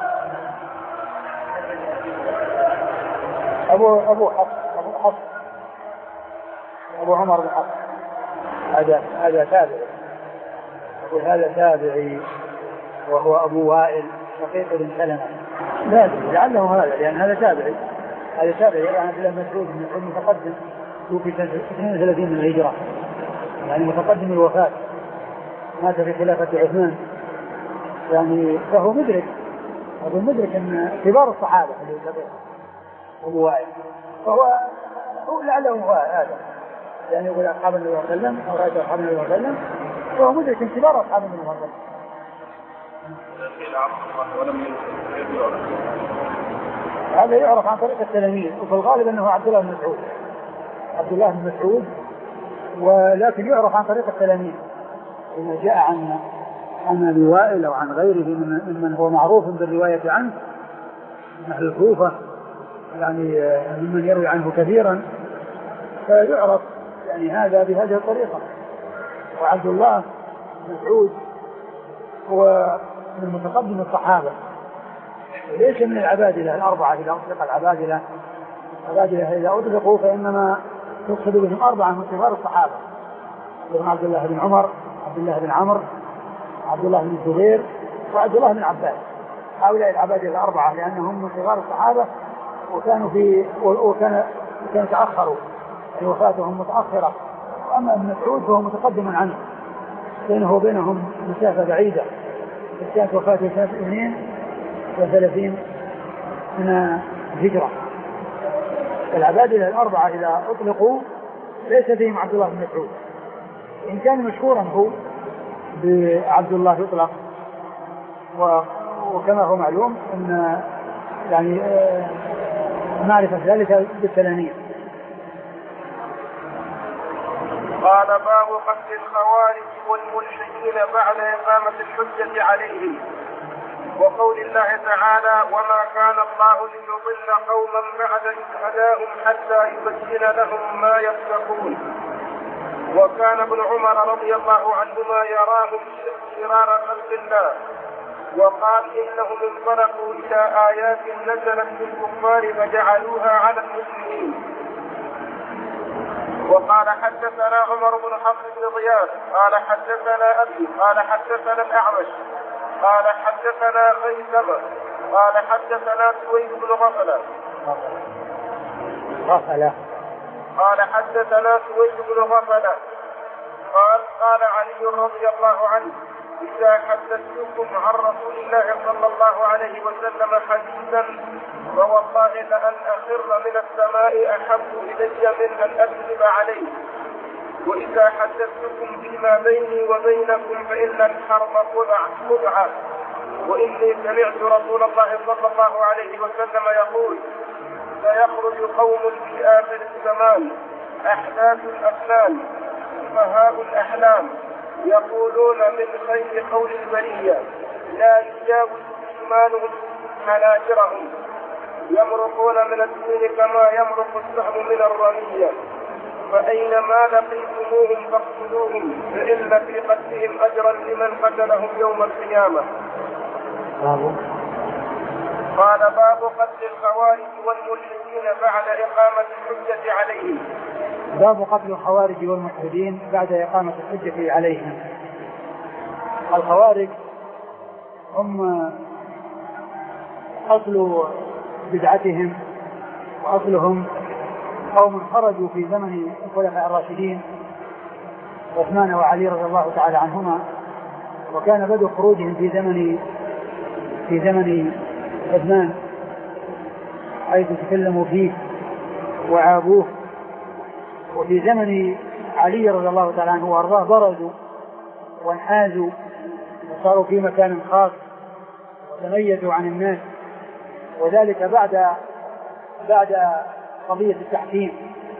أبو أبو حفص أبو حفص أبو عمر بن حفص هذا هذا تابعي، أقول هذا تابعي وهو أبو وائل شقيق بن سلمة. لا لعله هذا لأن هذا تابعي هذا تابعي يعني عبد الله بن مسعود من متقدم توفي سنة اثنين وثلاثين من الهجرة، يعني متقدم الوفاة، مات في خلافة عثمان، يعني فهو مدرك أبو مدرك أن كبار الصحابة اللي يتبعه أبو وائل، فهو هو لعله هو هذا يعني يقول أصحاب النبي صلى الله عليه وسلم أو رأيت أصحاب النبي صلى الله عليه وسلم، فهو مدرك أن كبار أصحاب النبي صلى الله عليه وسلم. هذا يعرف عن طريق التلاميذ، وفي الغالب أنه عبد الله بن مسعود عبد الله بن مسعود ولكن يعرف عن طريق التلاميذ. إذا جاء عن عن أبي وائل أو عن غيره ممن هو معروف بالرواية عنه نحو الكوفة، يعني ممن يروي عنه كثيرا، فيعرف يعني هذا بهذه الطريقة. وعبد الله بن مسعود هو من متقدم الصحابة وليس من العبادلة الأربعة. إذا أطلق العبادلة العبادلة إذا أطلقوا فإنما يقصد بهم أربعة من كبار الصحابة، منهم عبد الله بن عمر عبد الله بن عمرو عبد الله بن الزبير وعبد الله بن عباس. هؤلاء العبادلة الأربعة لأنهم من كبار الصحابة وكانوا في وكان كان تأخروا وفاتهم متأخرة. وأما ابن مسعود فهو متقدم عنه بينه وبينهم مسافة بعيدة، كانت وفاته سنة اثنين وثلاثين من الهجرة. العبادلة الأربعة إذا أطلقوا ليس فيهم عبد الله بن مسعود، إن كان مشهورا هو بعبد الله يطلق، وكما هو معلوم أن يعني معرفة ذلك بالتلاميذ. قال باب قتل الخوارج والملحدين بعد إقامة الحجة عليهم، وقول الله تعالى وما كان الله ليضل قوما بعد إذ هداهم حتى يبين لهم ما يتقون. وكان ابن عمر رضي الله عنهما يراهم شرار خلق الله، وقال إنهم انطلقوا إلى آيات نزلت في الكفار فجعلوها على المسلمين. وقال حدثنا عمر بن حفص بن غياث قال حدثنا أبي قال حدثنا الأعمش قال حدثنا خيثمة قال حدثنا سويد بن غفلة غفلة قال حدثنا سويد بن غفلة قال قال علي رضي الله عنه: إذا حدثتكم عن رسول الله صلى الله عليه وسلم حديثا فوالله لأن أخر من السماء أحب إلي من أن أكذب عليه، وإذا حدثتكم فيما بيني وبينكم فإن الحرب خدعة، وإني سمعت رسول الله صلى الله عليه وسلم يقول: سيخرج قوم في آخر الزمان أحداث الأفنان سفهاء الأحلام يقولون من خير قول البرية لا يجاوز إيمانهم حناجرهم، يمرقون من الدين كما يمرق السهم من الرمية، فأينما لقيتموهم فاقتلوهم فإن في قتلهم أجرا لمن قتلهم يوم القيامة. قال: باب قتل الخوارج والملحدين بعد إقامة الحجة عليهم. باب قتل الخوارج والملحدين بعد إقامة الحجة عليهم. الخوارج هم أصل بدعتهم وأصلهم قوم خرجوا في زمن الخلفاء الراشدين عثمان وعلي رضي الله تعالى عنهما، وكان بدء خروجهم في زمن في زمن عثمان حيث تكلموا فيه وعابوه، وفي زمن علي رضي الله تعالى عنه وارضاه برزوا وانحازوا وصاروا في مكان خاص وتميزوا عن الناس، وذلك بعد بعد قضية التحكيم،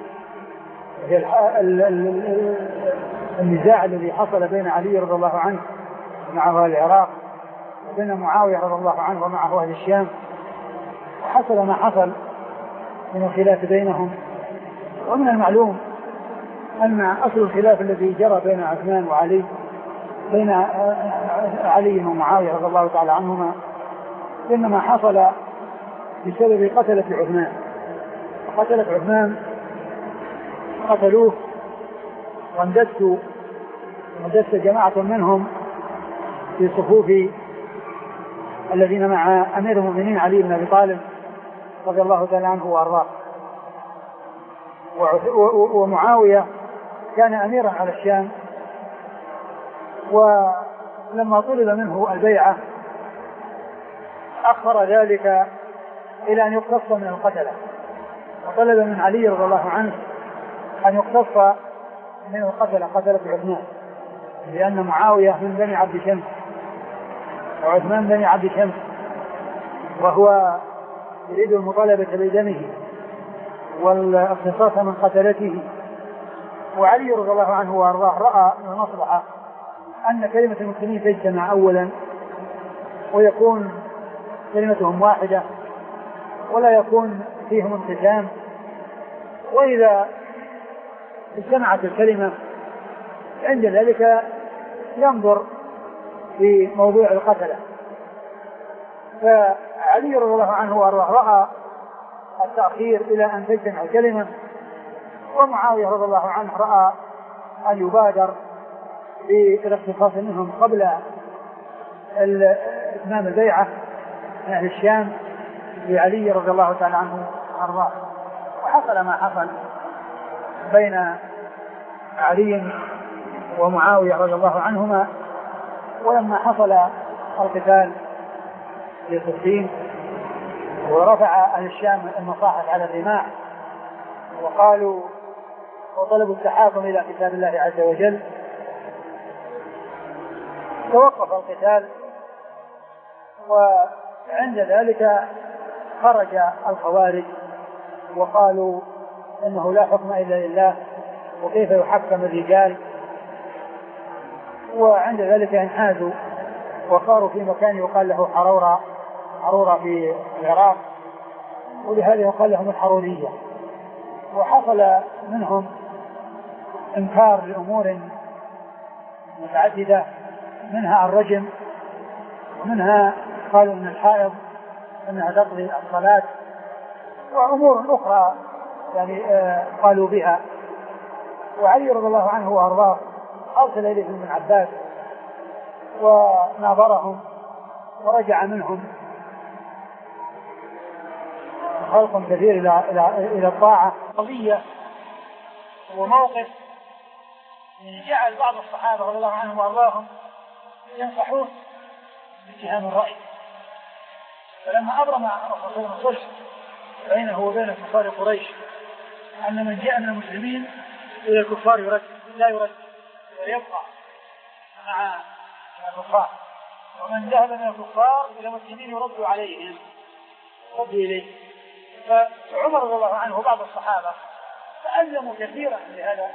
النزاع الذي حصل بين علي رضي الله عنه ومعه أهل العراق وبين معاوية رضي الله عنه ومعه أهل الشام، وحصل ما حصل من الخلاف بينهم. ومن المعلوم أن أصل الخلاف الذي جرى بين عثمان وعلي بين علي ومعاوية رضي الله تعالى عنهما إنما حصل بسبب قتلة عثمان. قتلة عثمان قتلوه واندسوا واندس جماعة منهم في صفوف الذين مع أمير المؤمنين علي بن أبي طالب رضي الله تعالى عنه وأرضاه. ومعاوية كان أميرا على الشام، ولما طلب منه البيعة أخر ذلك إلى أن يقتص من القتلة، وطلب من علي رضي الله عنه أن يقتص من القتلة قتلة عثمان، لأن معاوية من بني عبد شمس وعثمان بني عبد شمس، وهو يريد المطالبة بدمه والاقتصاص من قتلته. وعلي رضي الله عنه وارضاه رأى من المصلحة أن كلمة المسلمين تجتمع أولا ويكون كلمتهم واحدة ولا يكون فيهم انقسام، وإذا اجتمعت الكلمة عند ذلك ينظر في موضوع القتلة. فعلي رضي الله عنه وارضاه رأى التأخير إلى أن تجتمع الكلمة، ومعاوية رضي الله عنه رأى أن يبادر بالاقتصاص منهم قبل إتمام البيعة من أهل الشام لعلي رضي الله تعالى عنه وأرضاه. وحصل ما حصل بين علي ومعاوية رضي الله عنهما. ولما حصل القتال في صفين ورفع أهل الشام المصاحف على الرماح وقالوا وطلبوا التحاكم إلى كتاب الله عز وجل، توقف القتال، وعند ذلك خرج الخوارج وقالوا إنه لا حكم إلا لله وكيف يحكم الرجال، وعند ذلك انحازوا وصاروا في مكان يقال له حرورة حرورة في العراق، ولهذا يقال لهم الحرورية. وحصل منهم انكار لأمور متعددة، منها الرجم، ومنها قالوا ان الحائض انها تقضي الصلاة، وأمور أخرى يعني آه قالوا بها. وعلي رضي الله عنه وأرضاه أرسل إليهم ابن عباس وناظرهم ورجع منهم خلق كثير إلى إلى إلى الطاعة. قضية وموقف جعل بعض الصحابة رضي الله عنهم وأرضاهم ينصحون باتهام الرأي. فلما أبرم الرسول صلى الله عليه وسلم بينه وبين كفار قريش أن من جاء من المسلمين إلى الكفار يرد لا يرد ويبقى مع الكفار، ومن ذهب من الكفار إلى المسلمين يرد عليهم رد إليه. فعمر رضي الله عنه وبعض الصحابة تألموا كثيرا لهذا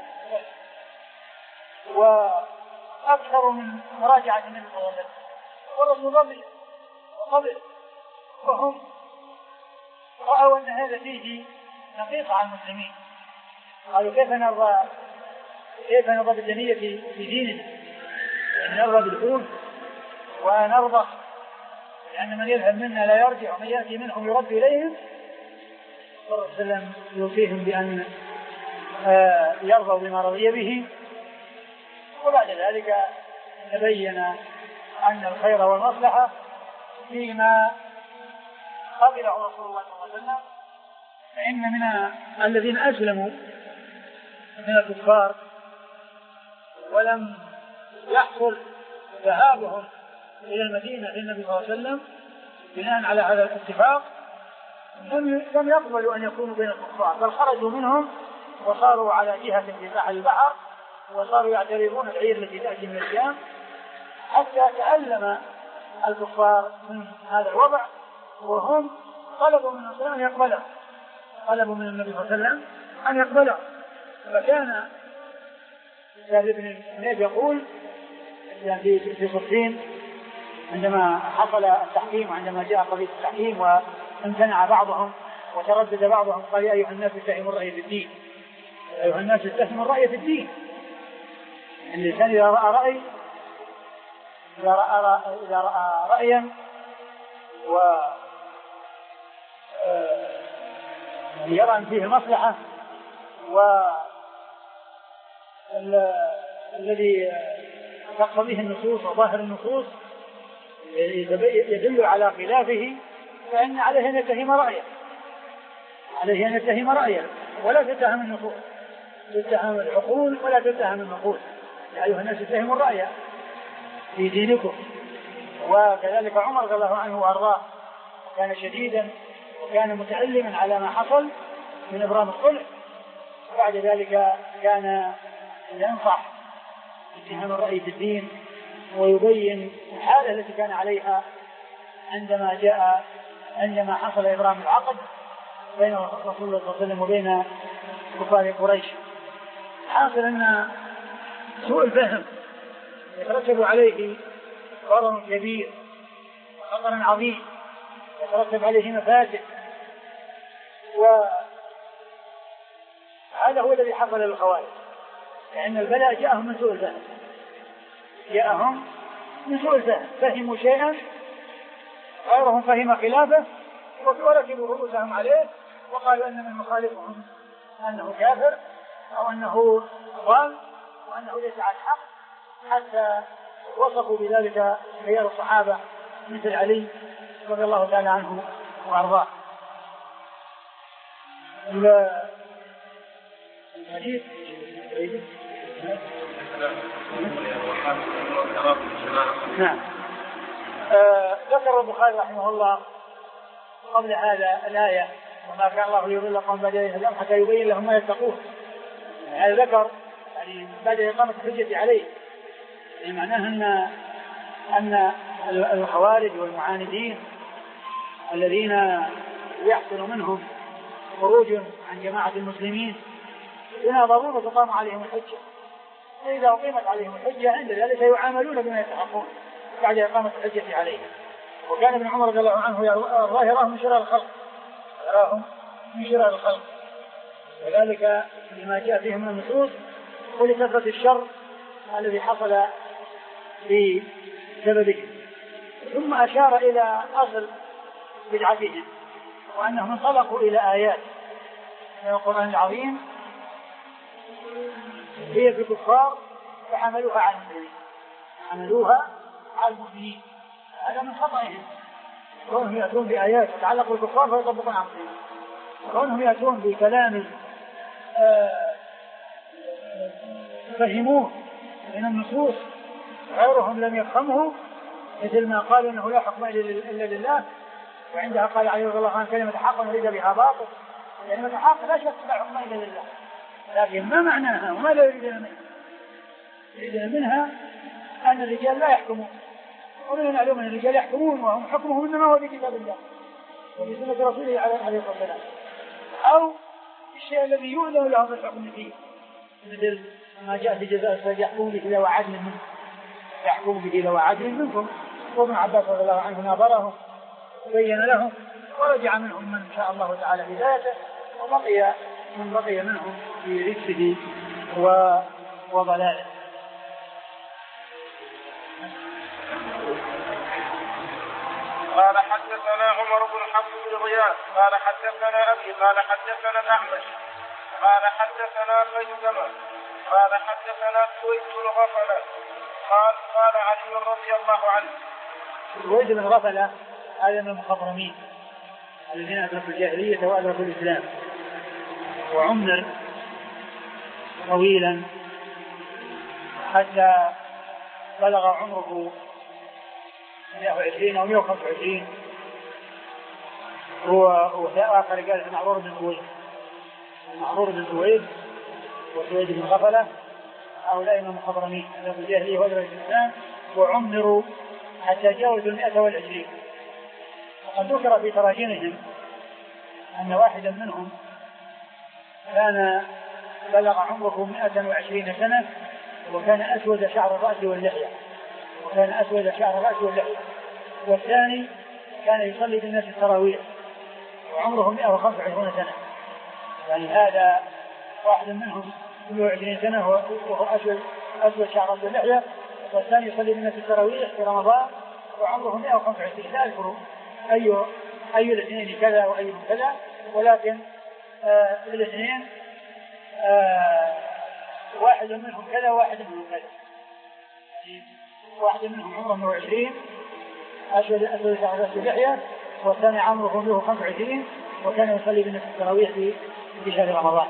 وأكثروا من مراجعة النبي صلى الله عليه وسلم، والرسول رضي وقبل، وهم رأوا أن هذا فيه نقيصة على المسلمين. قالوا كيف نرضى كيف نرضى بالدنية في ديننا، نرضى بالحوث ونرضى لأن من يذهب منا لا يرجع ومن يأتي منهم يرد إليهم. صلى الله عليه وسلم يوصيهم بأن يرضوا بما رضي به. وبعد ذلك تبين أن الخير والمصلحة فيما قبله رسول الله صلى الله عليه وسلم، فإن من الذين أسلموا من الكفار ولم يحصل ذهابهم إلى المدينة للنبي صلى الله عليه وسلم بناء على هذا الاتفاق لم يقبلوا أن يكونوا بين الكفار، بل خرجوا منهم وصاروا على جهة في ساحل البحر وصاروا يعترضون العير التي تأتي من الشام، حتى تألم الكفار من هذا الوضع، وهم طلبوا من النبي أن يقبله طلبوا من النبي صلى الله عليه وسلم أن يقبله. فكان سهل بن حنيف يقول يعني في صفين عندما حصل التحكيم وعندما جاء قضية التحكيم وامتنع بعضهم وتردد بعضهم قال يا أيها الناس اتهموا الرأي في الدين، يا أيها الناس اتهموا الرأي في الدين. الإنسان إذا رأى رأي إذا رأى, إذا رأى رأيا و يرى أن فيه مصلحة والذي تقتضيه النصوص وظاهر النصوص يدل على خلافه، فإن عليه أن يتهم رأيه عليه أن يتهم رأيه ولا تتهم النصوص، تتهم العقول ولا تتهم النقول. يا أيها الناس اتهموا الرأي في دينكم. وكذلك عمر رضي الله عنه وأرضاه كان شديدا وكان متألما على ما حصل من إبرام الصلح، وبعد ذلك كان ينصح اتهام الرأي في الدين ويبين الحالة التي كان عليها عندما جاء عندما حصل إبرام العقد بين رسول الله صلى الله عليه وسلم وبين كفار قريش. حاصل أن سوء الفهم يترتب عليه ضرر كبير وخطر عظيم يترتب عليه مفاسد، وهذا هو الذي حصل للخوارج، لأن البلاء جاءهم من سوء الفهم جاءهم من سوء الفهم فهموا شيئا غيرهم فهم خلافه وركبوا رؤوسهم عليه وقالوا أن من مخالفهم أنه كافر أو أنه ضال وأنه ليس على الحق، حتى وصفوا بذلك خيار الصحابة مثل علي رضي الله تعالى عنه وأرضاه. الحديث نعم آه ذكر البخاري رحمه الله قبل هذا الآية وما كان الله ليضل قوم بعد إذ هداهم حتى يبين لهم ما يتقون. هذا ذكر يعني بعد إقامة الحجة عليه، يعني معناه أن أن الخوارج والمعاندين الذين يحصل منهم خروج عن جماعة المسلمين يناظرون وتقام عليهم الحجة، فإذا أقيمت عليهم الحجة عند ذلك يعاملون بما يستحقون بعد إقامة الحجة عليهم. وكان ابن عمر رضي الله عنه يراه من شرار الخلق يراه من شرار الخلق وذلك لما جاء فيه من النصوص ولكثرة الشر الذي حصل بسببه. ثم أشار إلى أصل بدعتهم وأنهم انطلقوا إلى آيات من القرآن العظيم هي في الكفار فحملوها على المؤمنين حملوها على المؤمنين. هذا من خطئهم، كونهم يأتون بآيات تتعلق بالكفار فيطبقون على المؤمنين، كونهم يأتون بكلام فهموه من النصوص، غيرهم لم يفهمه، مثل ما قالوا انه لا حكم الا لله، وعندها قال عليه رضي الله عنه كلمة حق اريد بها باطل. كلمة حق لا شك لا حكم الا لله، لكن ما معناها وماذا يريدون منها؟ يريدون منها ان الرجال لا يحكمون، ونحن نعلم ان الرجال يحكمون وهم حكمهم انما هو بكتاب الله وبسنة رسوله عليه الصلاة والسلام، او الشيء الذي يؤذن له بالحكم فيه، مثل ما جاء في جزاء السيد يحكم به لو عدل منه، يحكم به لو عدل منكم. وابن عباس رضي الله عنه ناظرهم وبين لهم ورجع منهم من شاء الله تعالى هدايته، وبقي من بقي منهم في رجسه وضلاله. قال حدثنا عمر بن حفص بن غياث قال حدثنا أبي قال حدثنا الأعمش قال حدثنا خيثمة قال حدثنا سويد بن غفلة قال قال علي رضي الله عنه. سويد بن غفلة هذا من المخضرمين الذين أدركوا الجاهلية وأدركوا الإسلام، وعمر طويلا حتى بلغ عمره مئة وعشرين أو مئة وخمسة وعشرين. هو وآخر قال معرور بن سويد، معرور بن سويد وسويد بن غفلة، هؤلاء من المخضرمين أدركوا الجاهلية وأدركوا الإسلام وعمروا حتى جاوزوا المئة والعشرين. وقد ذكر في تراجمهم أن واحدا منهم كان بلغ عمره مئة وعشرين سنة وكان أسود شعر الرأس واللحية، وكان أسود شعر الرأس واللحية، والثاني كان يصلي بالناس التراويح وعمره مئة وخمسة وعشرين سنة. يعني هذا واحد منهم مئة وعشرين سنة وهو أسود أسود شعر الرأس واللحية، والثاني يصلي بالناس التراويح في رمضان وعمره مئة وخمسة وعشرين. لا أذكر أي أي الاثنين كذا وأي كذا، ولكن آه الاثنين آه واحد منهم كذا واحد منهم كذا. واحد منهم عمره مئة وعشرين أسود أسود شعر الرأس واللحية، والثاني عمره مئة وخمسة وعشرين وكان يصلي بالناس التراويح في في شهر رمضان.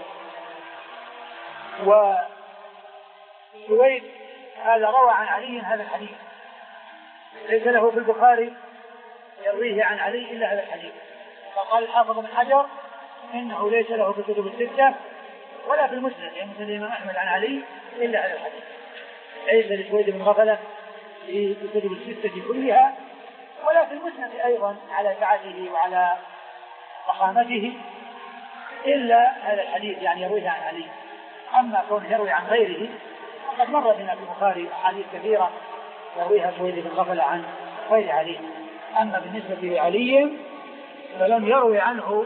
وسويد هذا روى عن علي هذا الحديث، ليس له في البخاري يرويه عن علي إلا هذا الحديث. فقال الحافظ بن حجر إنه ليس له في الكتب الستة ولا في المسند، يعني مسند الإمام أحمد عن علي إلا هذا الحديث. ليس لسويد بن غفلة في الكتب الستة كلها ولا في المسند أيضا على سعته وعلى ضخامته إلا هذا الحديث، يعني يرويه عن علي. أما كون يروي عن غيره فقد مر بنا في البخاري أحاديث كثيرة يرويها سويد بن غفلة عن غير علي. أما بالنسبة لعلي فلم يروي عنه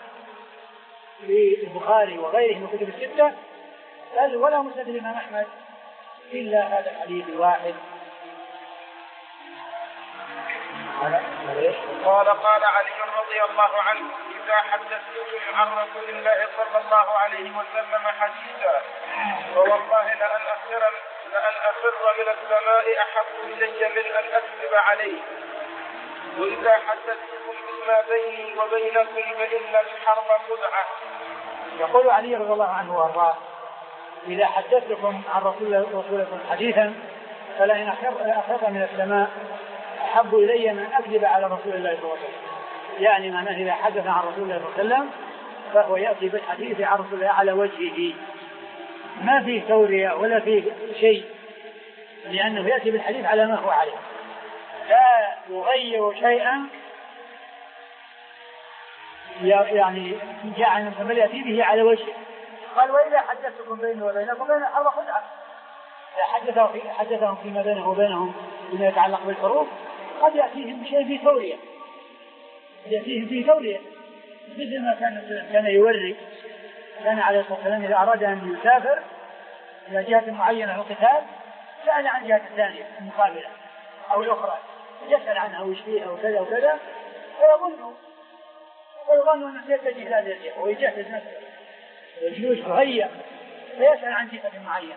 في البخاري وغيره من الكتب الستة بل ولا مسند الإمام أحمد إلا هذا الحديث الواحد. قال قال علي رضي الله عنه إذا حدثتكم عن رسول الله صلى الله عليه وسلم حديثا فوالله لأن أخر لأن أخر من السماء أحب إلي من أن أكذب عليه، وإذا حدثتكم بما بيني وبينكم فإن الحرب خدعة. يقول علي رضي الله عنه وارضاه إذا حدثتكم عن رسول رسولكم حديثا فلئن أخر من السماء أحب إلي من أكذب على رسول الله صلى الله عليه وسلم. يعني معناه إذا حدث عن رسول الله صلى الله عليه وسلم فهو يأتي بالحديث عن رسول الله على وجهه، ما فيه تورية ولا فيه شيء، لأنه يأتي بالحديث على ما هو عليه، لا يغير شيئا يعني جاء عن المسلم يأتي به على وجهه. قال وإذا حدثتكم بيني وبينكم بين الحرب خدعة. إذا حدثهم فيما بينه وبينهم بما يتعلق بالحروب قد يأتيهم بشيء فيه تورية، يأتيهم فيه تورية مثل ما كان كان يوري. كان عليه الصلاة والسلام إذا أراد أن يسافر إلى جهة معينة للقتال سأل عن جهة الثانية المقابلة أو الأخرى، يسأل عنها وش فيها وكذا وكذا، ويظن ويظن أنه سيتجه إلى هذه الجهة ويجهز نفسه والجيوش تهيأ فيسأل عن جهة معينة.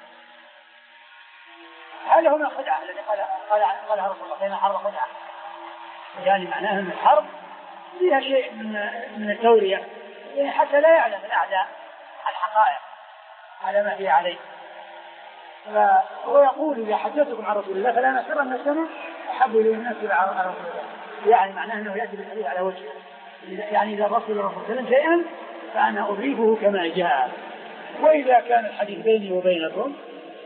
هذا هو الخدعة الذي قال قال قالها رسول الله بين الحرب خدعة، يعني معناه أن الحرب فيها شيء من من التورية، يعني حتى لا يعلم الأعداء الحقائق على ما هي عليه. فهو يقول إذا حدثتكم عن رسول الله فلا نسر من السماء أحب إلى الناس عن رسول الله، يعني معناه أنه يأتي بالحديث على وجهه، يعني إذا رسول الله صلى الله عليه وسلم شيئا فأنا أضيفه كما جاء. وإذا كان الحديث بيني وبينكم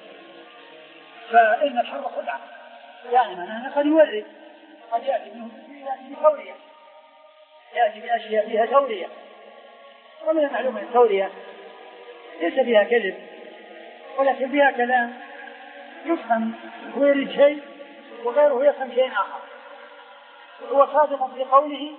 فإن الحر خدعة، يعني معناه قد يورد، قد يأتي منه بتورية، يأتي بأشياء فيها تورية، ومن المعلوم أن التورية ليس فيها كذب ولكن فيها كلام يفهم ويرد شيء وغيره يفهم شيء آخر، هو صادق في قوله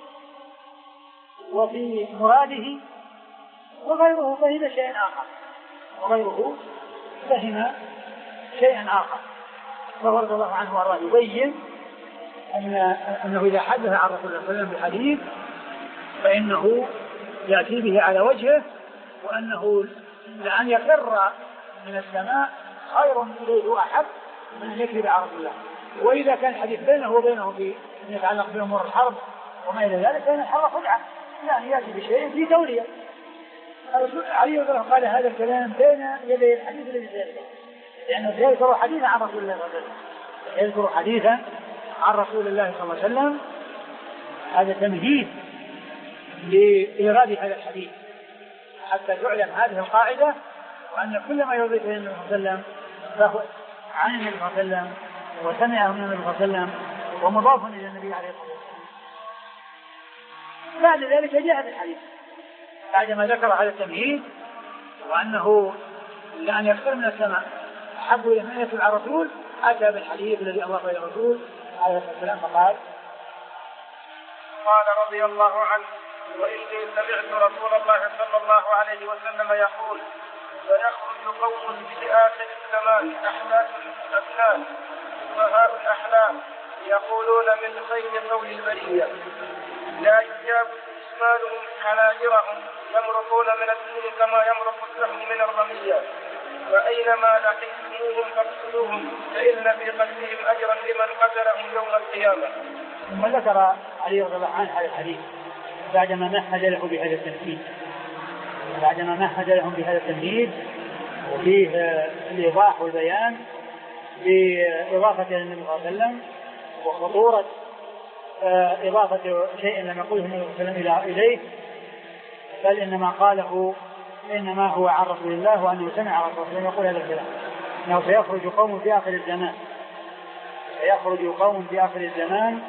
وفي مراده وغيره فهم شيء آخر وغيره فهم شيئا آخر. فرضي الله عنه وارضاه يبين أن أنه إذا حدث عن رسول الله صلى الله عليه وسلم بحديث فإنه يأتي به على وجهه، وأنه لأن يفر من السماء خير إليه وأحب من أن يكذب على رسول الله. وإذا كان الحديث بينه وبينه في أن يتعلق بأمور الحرب وما إلى ذلك فإن الحرب خدعة، يعني يأتي بشيء في تورية. علي رضي الله عنه قال هذا الكلام بين يدي الحديث الذي سيذكر، لأنه سيذكر حديثا عن رسول الله صلى الله عليه وسلم، سيذكر حديثا عن رسول الله صلى الله عليه وسلم. هذا تمهيد لإيراد هذا الحديث حتى تعلم هذه القاعدة، وأن كل ما يضيف إلى النبي صلى الله عليه وسلم فهو عن النبي صلى الله عليه وسلم وسمعه من النبي صلى الله عليه وسلم ومضاف إلى النبي عليه الصلاة والسلام. بعد ذلك جاء الحديث بعدما ذكر هذا التمهيد وأنه لأن يكثر من السماء أحب إلى من يتبع الرسول، أتى بالحديث الذي أضاف إلى الرسول عليه الصلاة والسلام فقال: قال رضي الله عنه: وإني سمعت رسول الله صلى الله عليه وسلم يقول: سيخرج قوم في آخر الزمان أحداث الأسنان سفهاء الأحلام يقولون من خير قول البرية لا يجاب إشمالهم حناجرهم يمرقون من الدين كما يمرق السهم من الرمية، فأينما لقيتموهم فاقتلوهم فإن في قتلهم أجرا لمن قتلهم يوم القيامة. ثم ذكر علي رضي الله عنه هذا الحديث بعدما مهد له بهذا التمهيد، بعدما مهد لهم بهذا التمهيد وفيه الإيضاح والبيان بإضافة النبي صلى الله عليه وسلم وخطورة إضافة شيء لم يقوله النبي صلى الله عليه وسلم إليه، بل إنما قاله إنما هو عن رسول الله وأنه سمع رسول الله يقول هذا الكلام، أنه سيخرج قوم في آخر الزمان، سيخرج قوم في آخر الزمان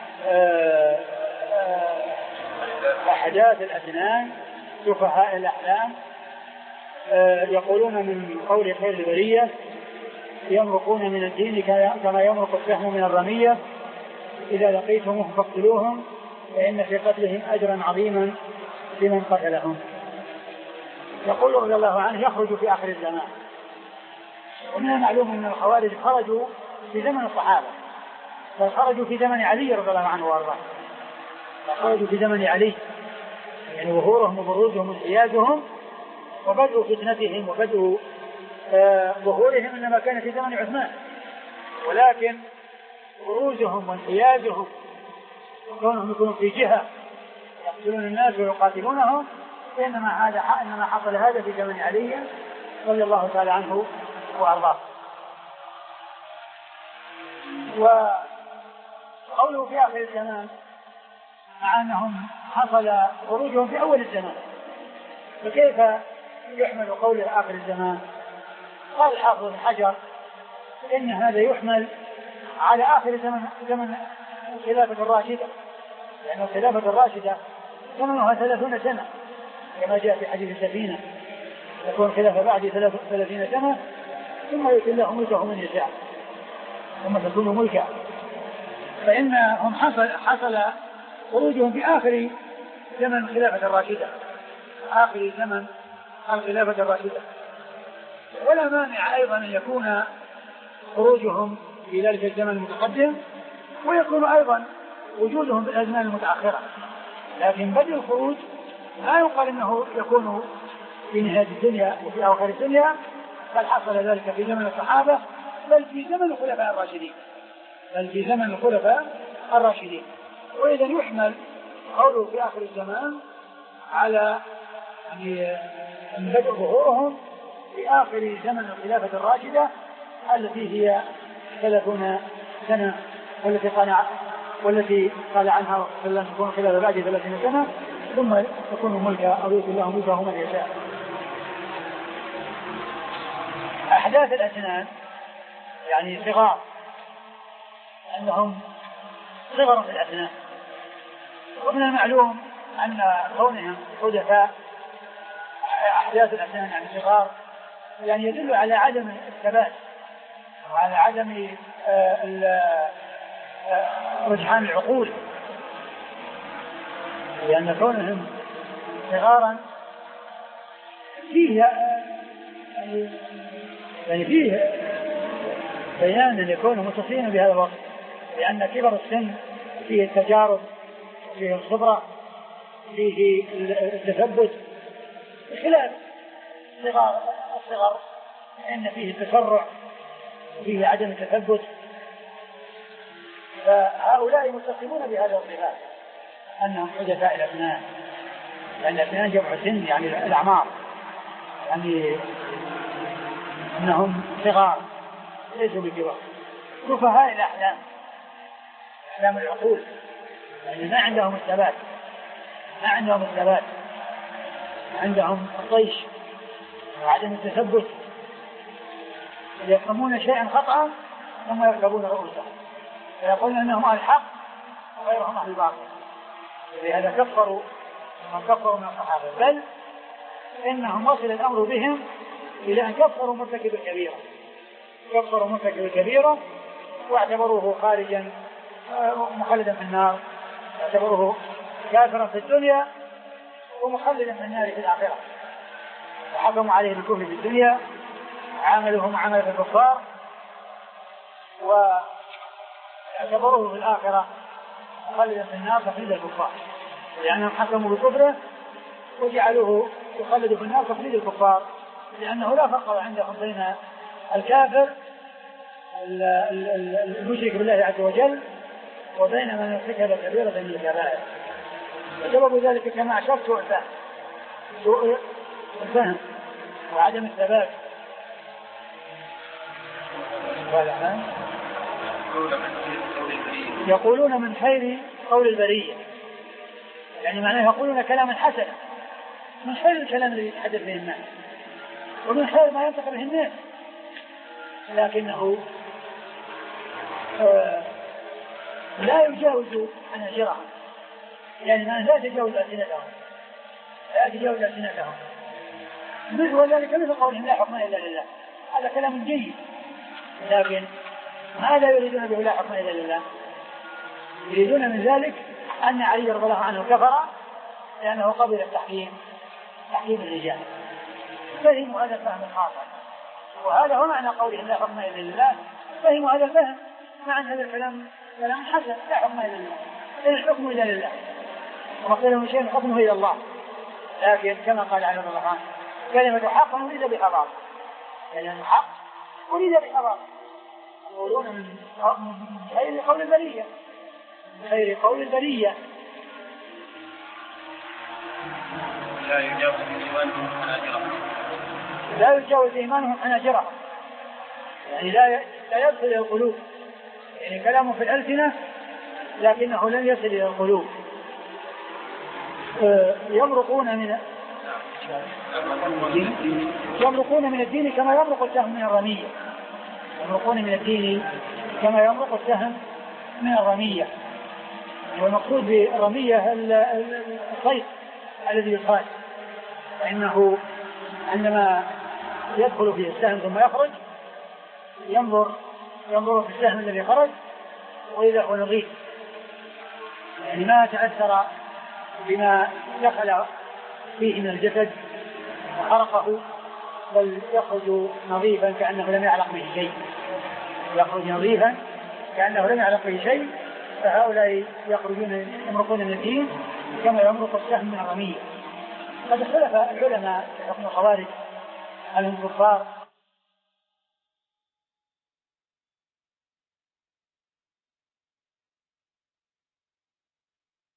أحداث الأسنان سفهاء الأحلام يقولون من قول خير البرية يمرقون من الدين كما يمرق السهم من الرمية، إذا لقيتموهم فاقتلوهم فإن في قتلهم أجرا عظيما لمن قتلهم. يقول رضي الله عنه: يخرج في آخر الزمان. ومن المعلوم أن الخوارج خرجوا في زمن الصحابة، فخرجوا في زمن علي رضي الله عنه وارضاه، فخرجوا في زمن علي، يعني ظهورهم وبروزهم وانحيازهم وبدء فتنتهم وبدء آه ظهورهم إنما كان في زمن عثمان، ولكن بروزهم وانحيازهم كونهم يكونوا في جهة يقتلون الناس ويقاتلونهم، إنما هذا إنما حصل هذا في زمن علي رضي الله تعالى عنه وأرضاه. وقوله في آخر الزمان مع أنهم حصل خروجهم في أول الزمان، فكيف يحمل قوله آخر الزمان؟ قال الحافظ ابن حجر: إن هذا يحمل على آخر زمن زمن الخلافة الراشدة، لأن الخلافة الراشدة زمنها ثلاثون سنة كما جاء في حديث السفينة، تكون خلافة بعد ثلاثين سنة ثم يؤتي الله ملكه من يشاء ثم تكون ملكا. فإنهم حصل حصل خروجهم في آخر زمن الخلافة الراشدة، آخر زمن الخلافة الراشدة، ولا مانع أيضا أن يكون خروجهم في ذلك الزمن المتقدم ويكون أيضا وجودهم في الأزمان المتأخرة، لكن بدء الخروج لا يقال أنه يكون في نهاية الدنيا وفي أواخر الدنيا، بل حصل ذلك في زمن الصحابة بل في زمن الخلفاء الراشدين بل في زمن الخلفاء الراشدين. وإذا يحمل قوله في آخر الزمان على أن بدء ظهورهم في آخر زمن الخلافة الراشدة التي هي ثلاثون سنة والتي قال والتي قال عنها صلى تكون خلال بعد ثلاثين سنة ثم تكون ملكا أو يؤتي الله ملكه من يشاء. أحداث الأسنان يعني صغار أنهم صغر في الأسنان، ومن المعلوم أن كونهم حدثاء أحداث الأسنان يعني صغار يعني يدل على عدم الثبات وعلى عدم رجحان العقول، لأن كونهم صغارا فيه يعني فيه بيان أن يكونوا متصلين بهذا الوقت، لأن كبر السن فيه التجارب فيه الخبرة فيه التثبت، بخلاف صغار الصغر لأن فيه التسرع فيه عدم التثبت. فهؤلاء متصفون بهذا الصفات أنهم حدثاء الأسنان، لأن الأسنان جمع سن يعني الأعمار، يعني أنهم صغار ليسوا بكبار، سفهاء الأحلام أحلام العقول، يعني ما عندهم الثبات ما عندهم الثبات عندهم الطيش وعدم التثبت، يفهمون شيئا خطأ ثم يركبون رؤوسهم فيقولون أنهم أهل الحق وغيرهم أهل الباطل. لهذا كفروا من كفروا من الصحابة، بل إنهم وصل الأمر بهم إلى أن كفروا مرتكب الكبيرة كفروا مرتكب الكبيرة واعتبروه خارجا مخلدا في النار، اعتبروه كافرا في الدنيا ومخلدا في النار في الآخرة، وحكموا عليه بالكفر في الدنيا وعاملوه معاملة الكفار واعتبروه في الآخرة مخلدا في النار تخليد الكفار، لأنهم حكموا بكفره وجعلوه يخلد في النار تخليد الكفار، لأنه لا فرق عندهم بين الكافر المشرك بالله عز وجل وبين من ارتكب كبيرة من الكبائر. وسبب ذلك كما أشرت سوء الفهم سوء الفهم وعدم الثبات. يقولون من خير قول البرية، يعني معناه يقولون كلاما حسنا، من خير الكلام الذي يتحدث به الناس ومن خير ما ينطق به الناس، لكنه آه لا يجاوز حناجرهم، يعني ما لا تجاوز ألسنتهم لا تجاوز ألسنتهم مثل وذلك مثل قولهم لا حكم إلا لله، هذا كلام جيد، لكن ماذا يريدون به لا حكم إلا لله؟ يريدون من ذلك أن علي رضي الله عنه كفر لأنه قبل التحكيم تحكيم الرجال، فهموا هذا الفهم الخاطئ، وهذا هو معنى قولهم لا حكم إلا لله، فهموا هذا الفهم مع أن هذا الكلام كلام حسن، لا حكم إلا لله إن الحكم إلا لله وما قيل من شيء حكمه إلى الله، لكن كما قال عليه رضي الله عنه كلمة حق أريد بها باطل، كلمة حق أريد بها باطل. يقولون من خير قول البرية من خير قول البرية لا يجاوز إيمانهم حناجرهم لا يجاوز إيمانهم حناجرهم يعني لا لا يدخل إلى القلوب، يعني كلامه في الألسنة لكنه لم يصل إلى القلوب. يمرقون من يمرقون من الدين كما يمرق السهم من الرمية يمرقون من الدين كما يمرق السهم من الرمية، والمقصود بالرمية الصيد الذي يصاد، فإنه عندما يدخل في السهم ثم يخرج ينظر ينظر في السهم الذي خرج وإذا هو نظيف، يعني ما تأثر بما دخل فيه من الجسد وحرقه، بل يخرج نظيفا كأنه لم يعلق به شيء يخرج نظيفا كأنه لم يعلق به شيء. فهؤلاء يخرجون يمرقون من الدين كما يمرق السهم من الرمية. قد اختلف العلماء في حكم الخوارج هل هم كفار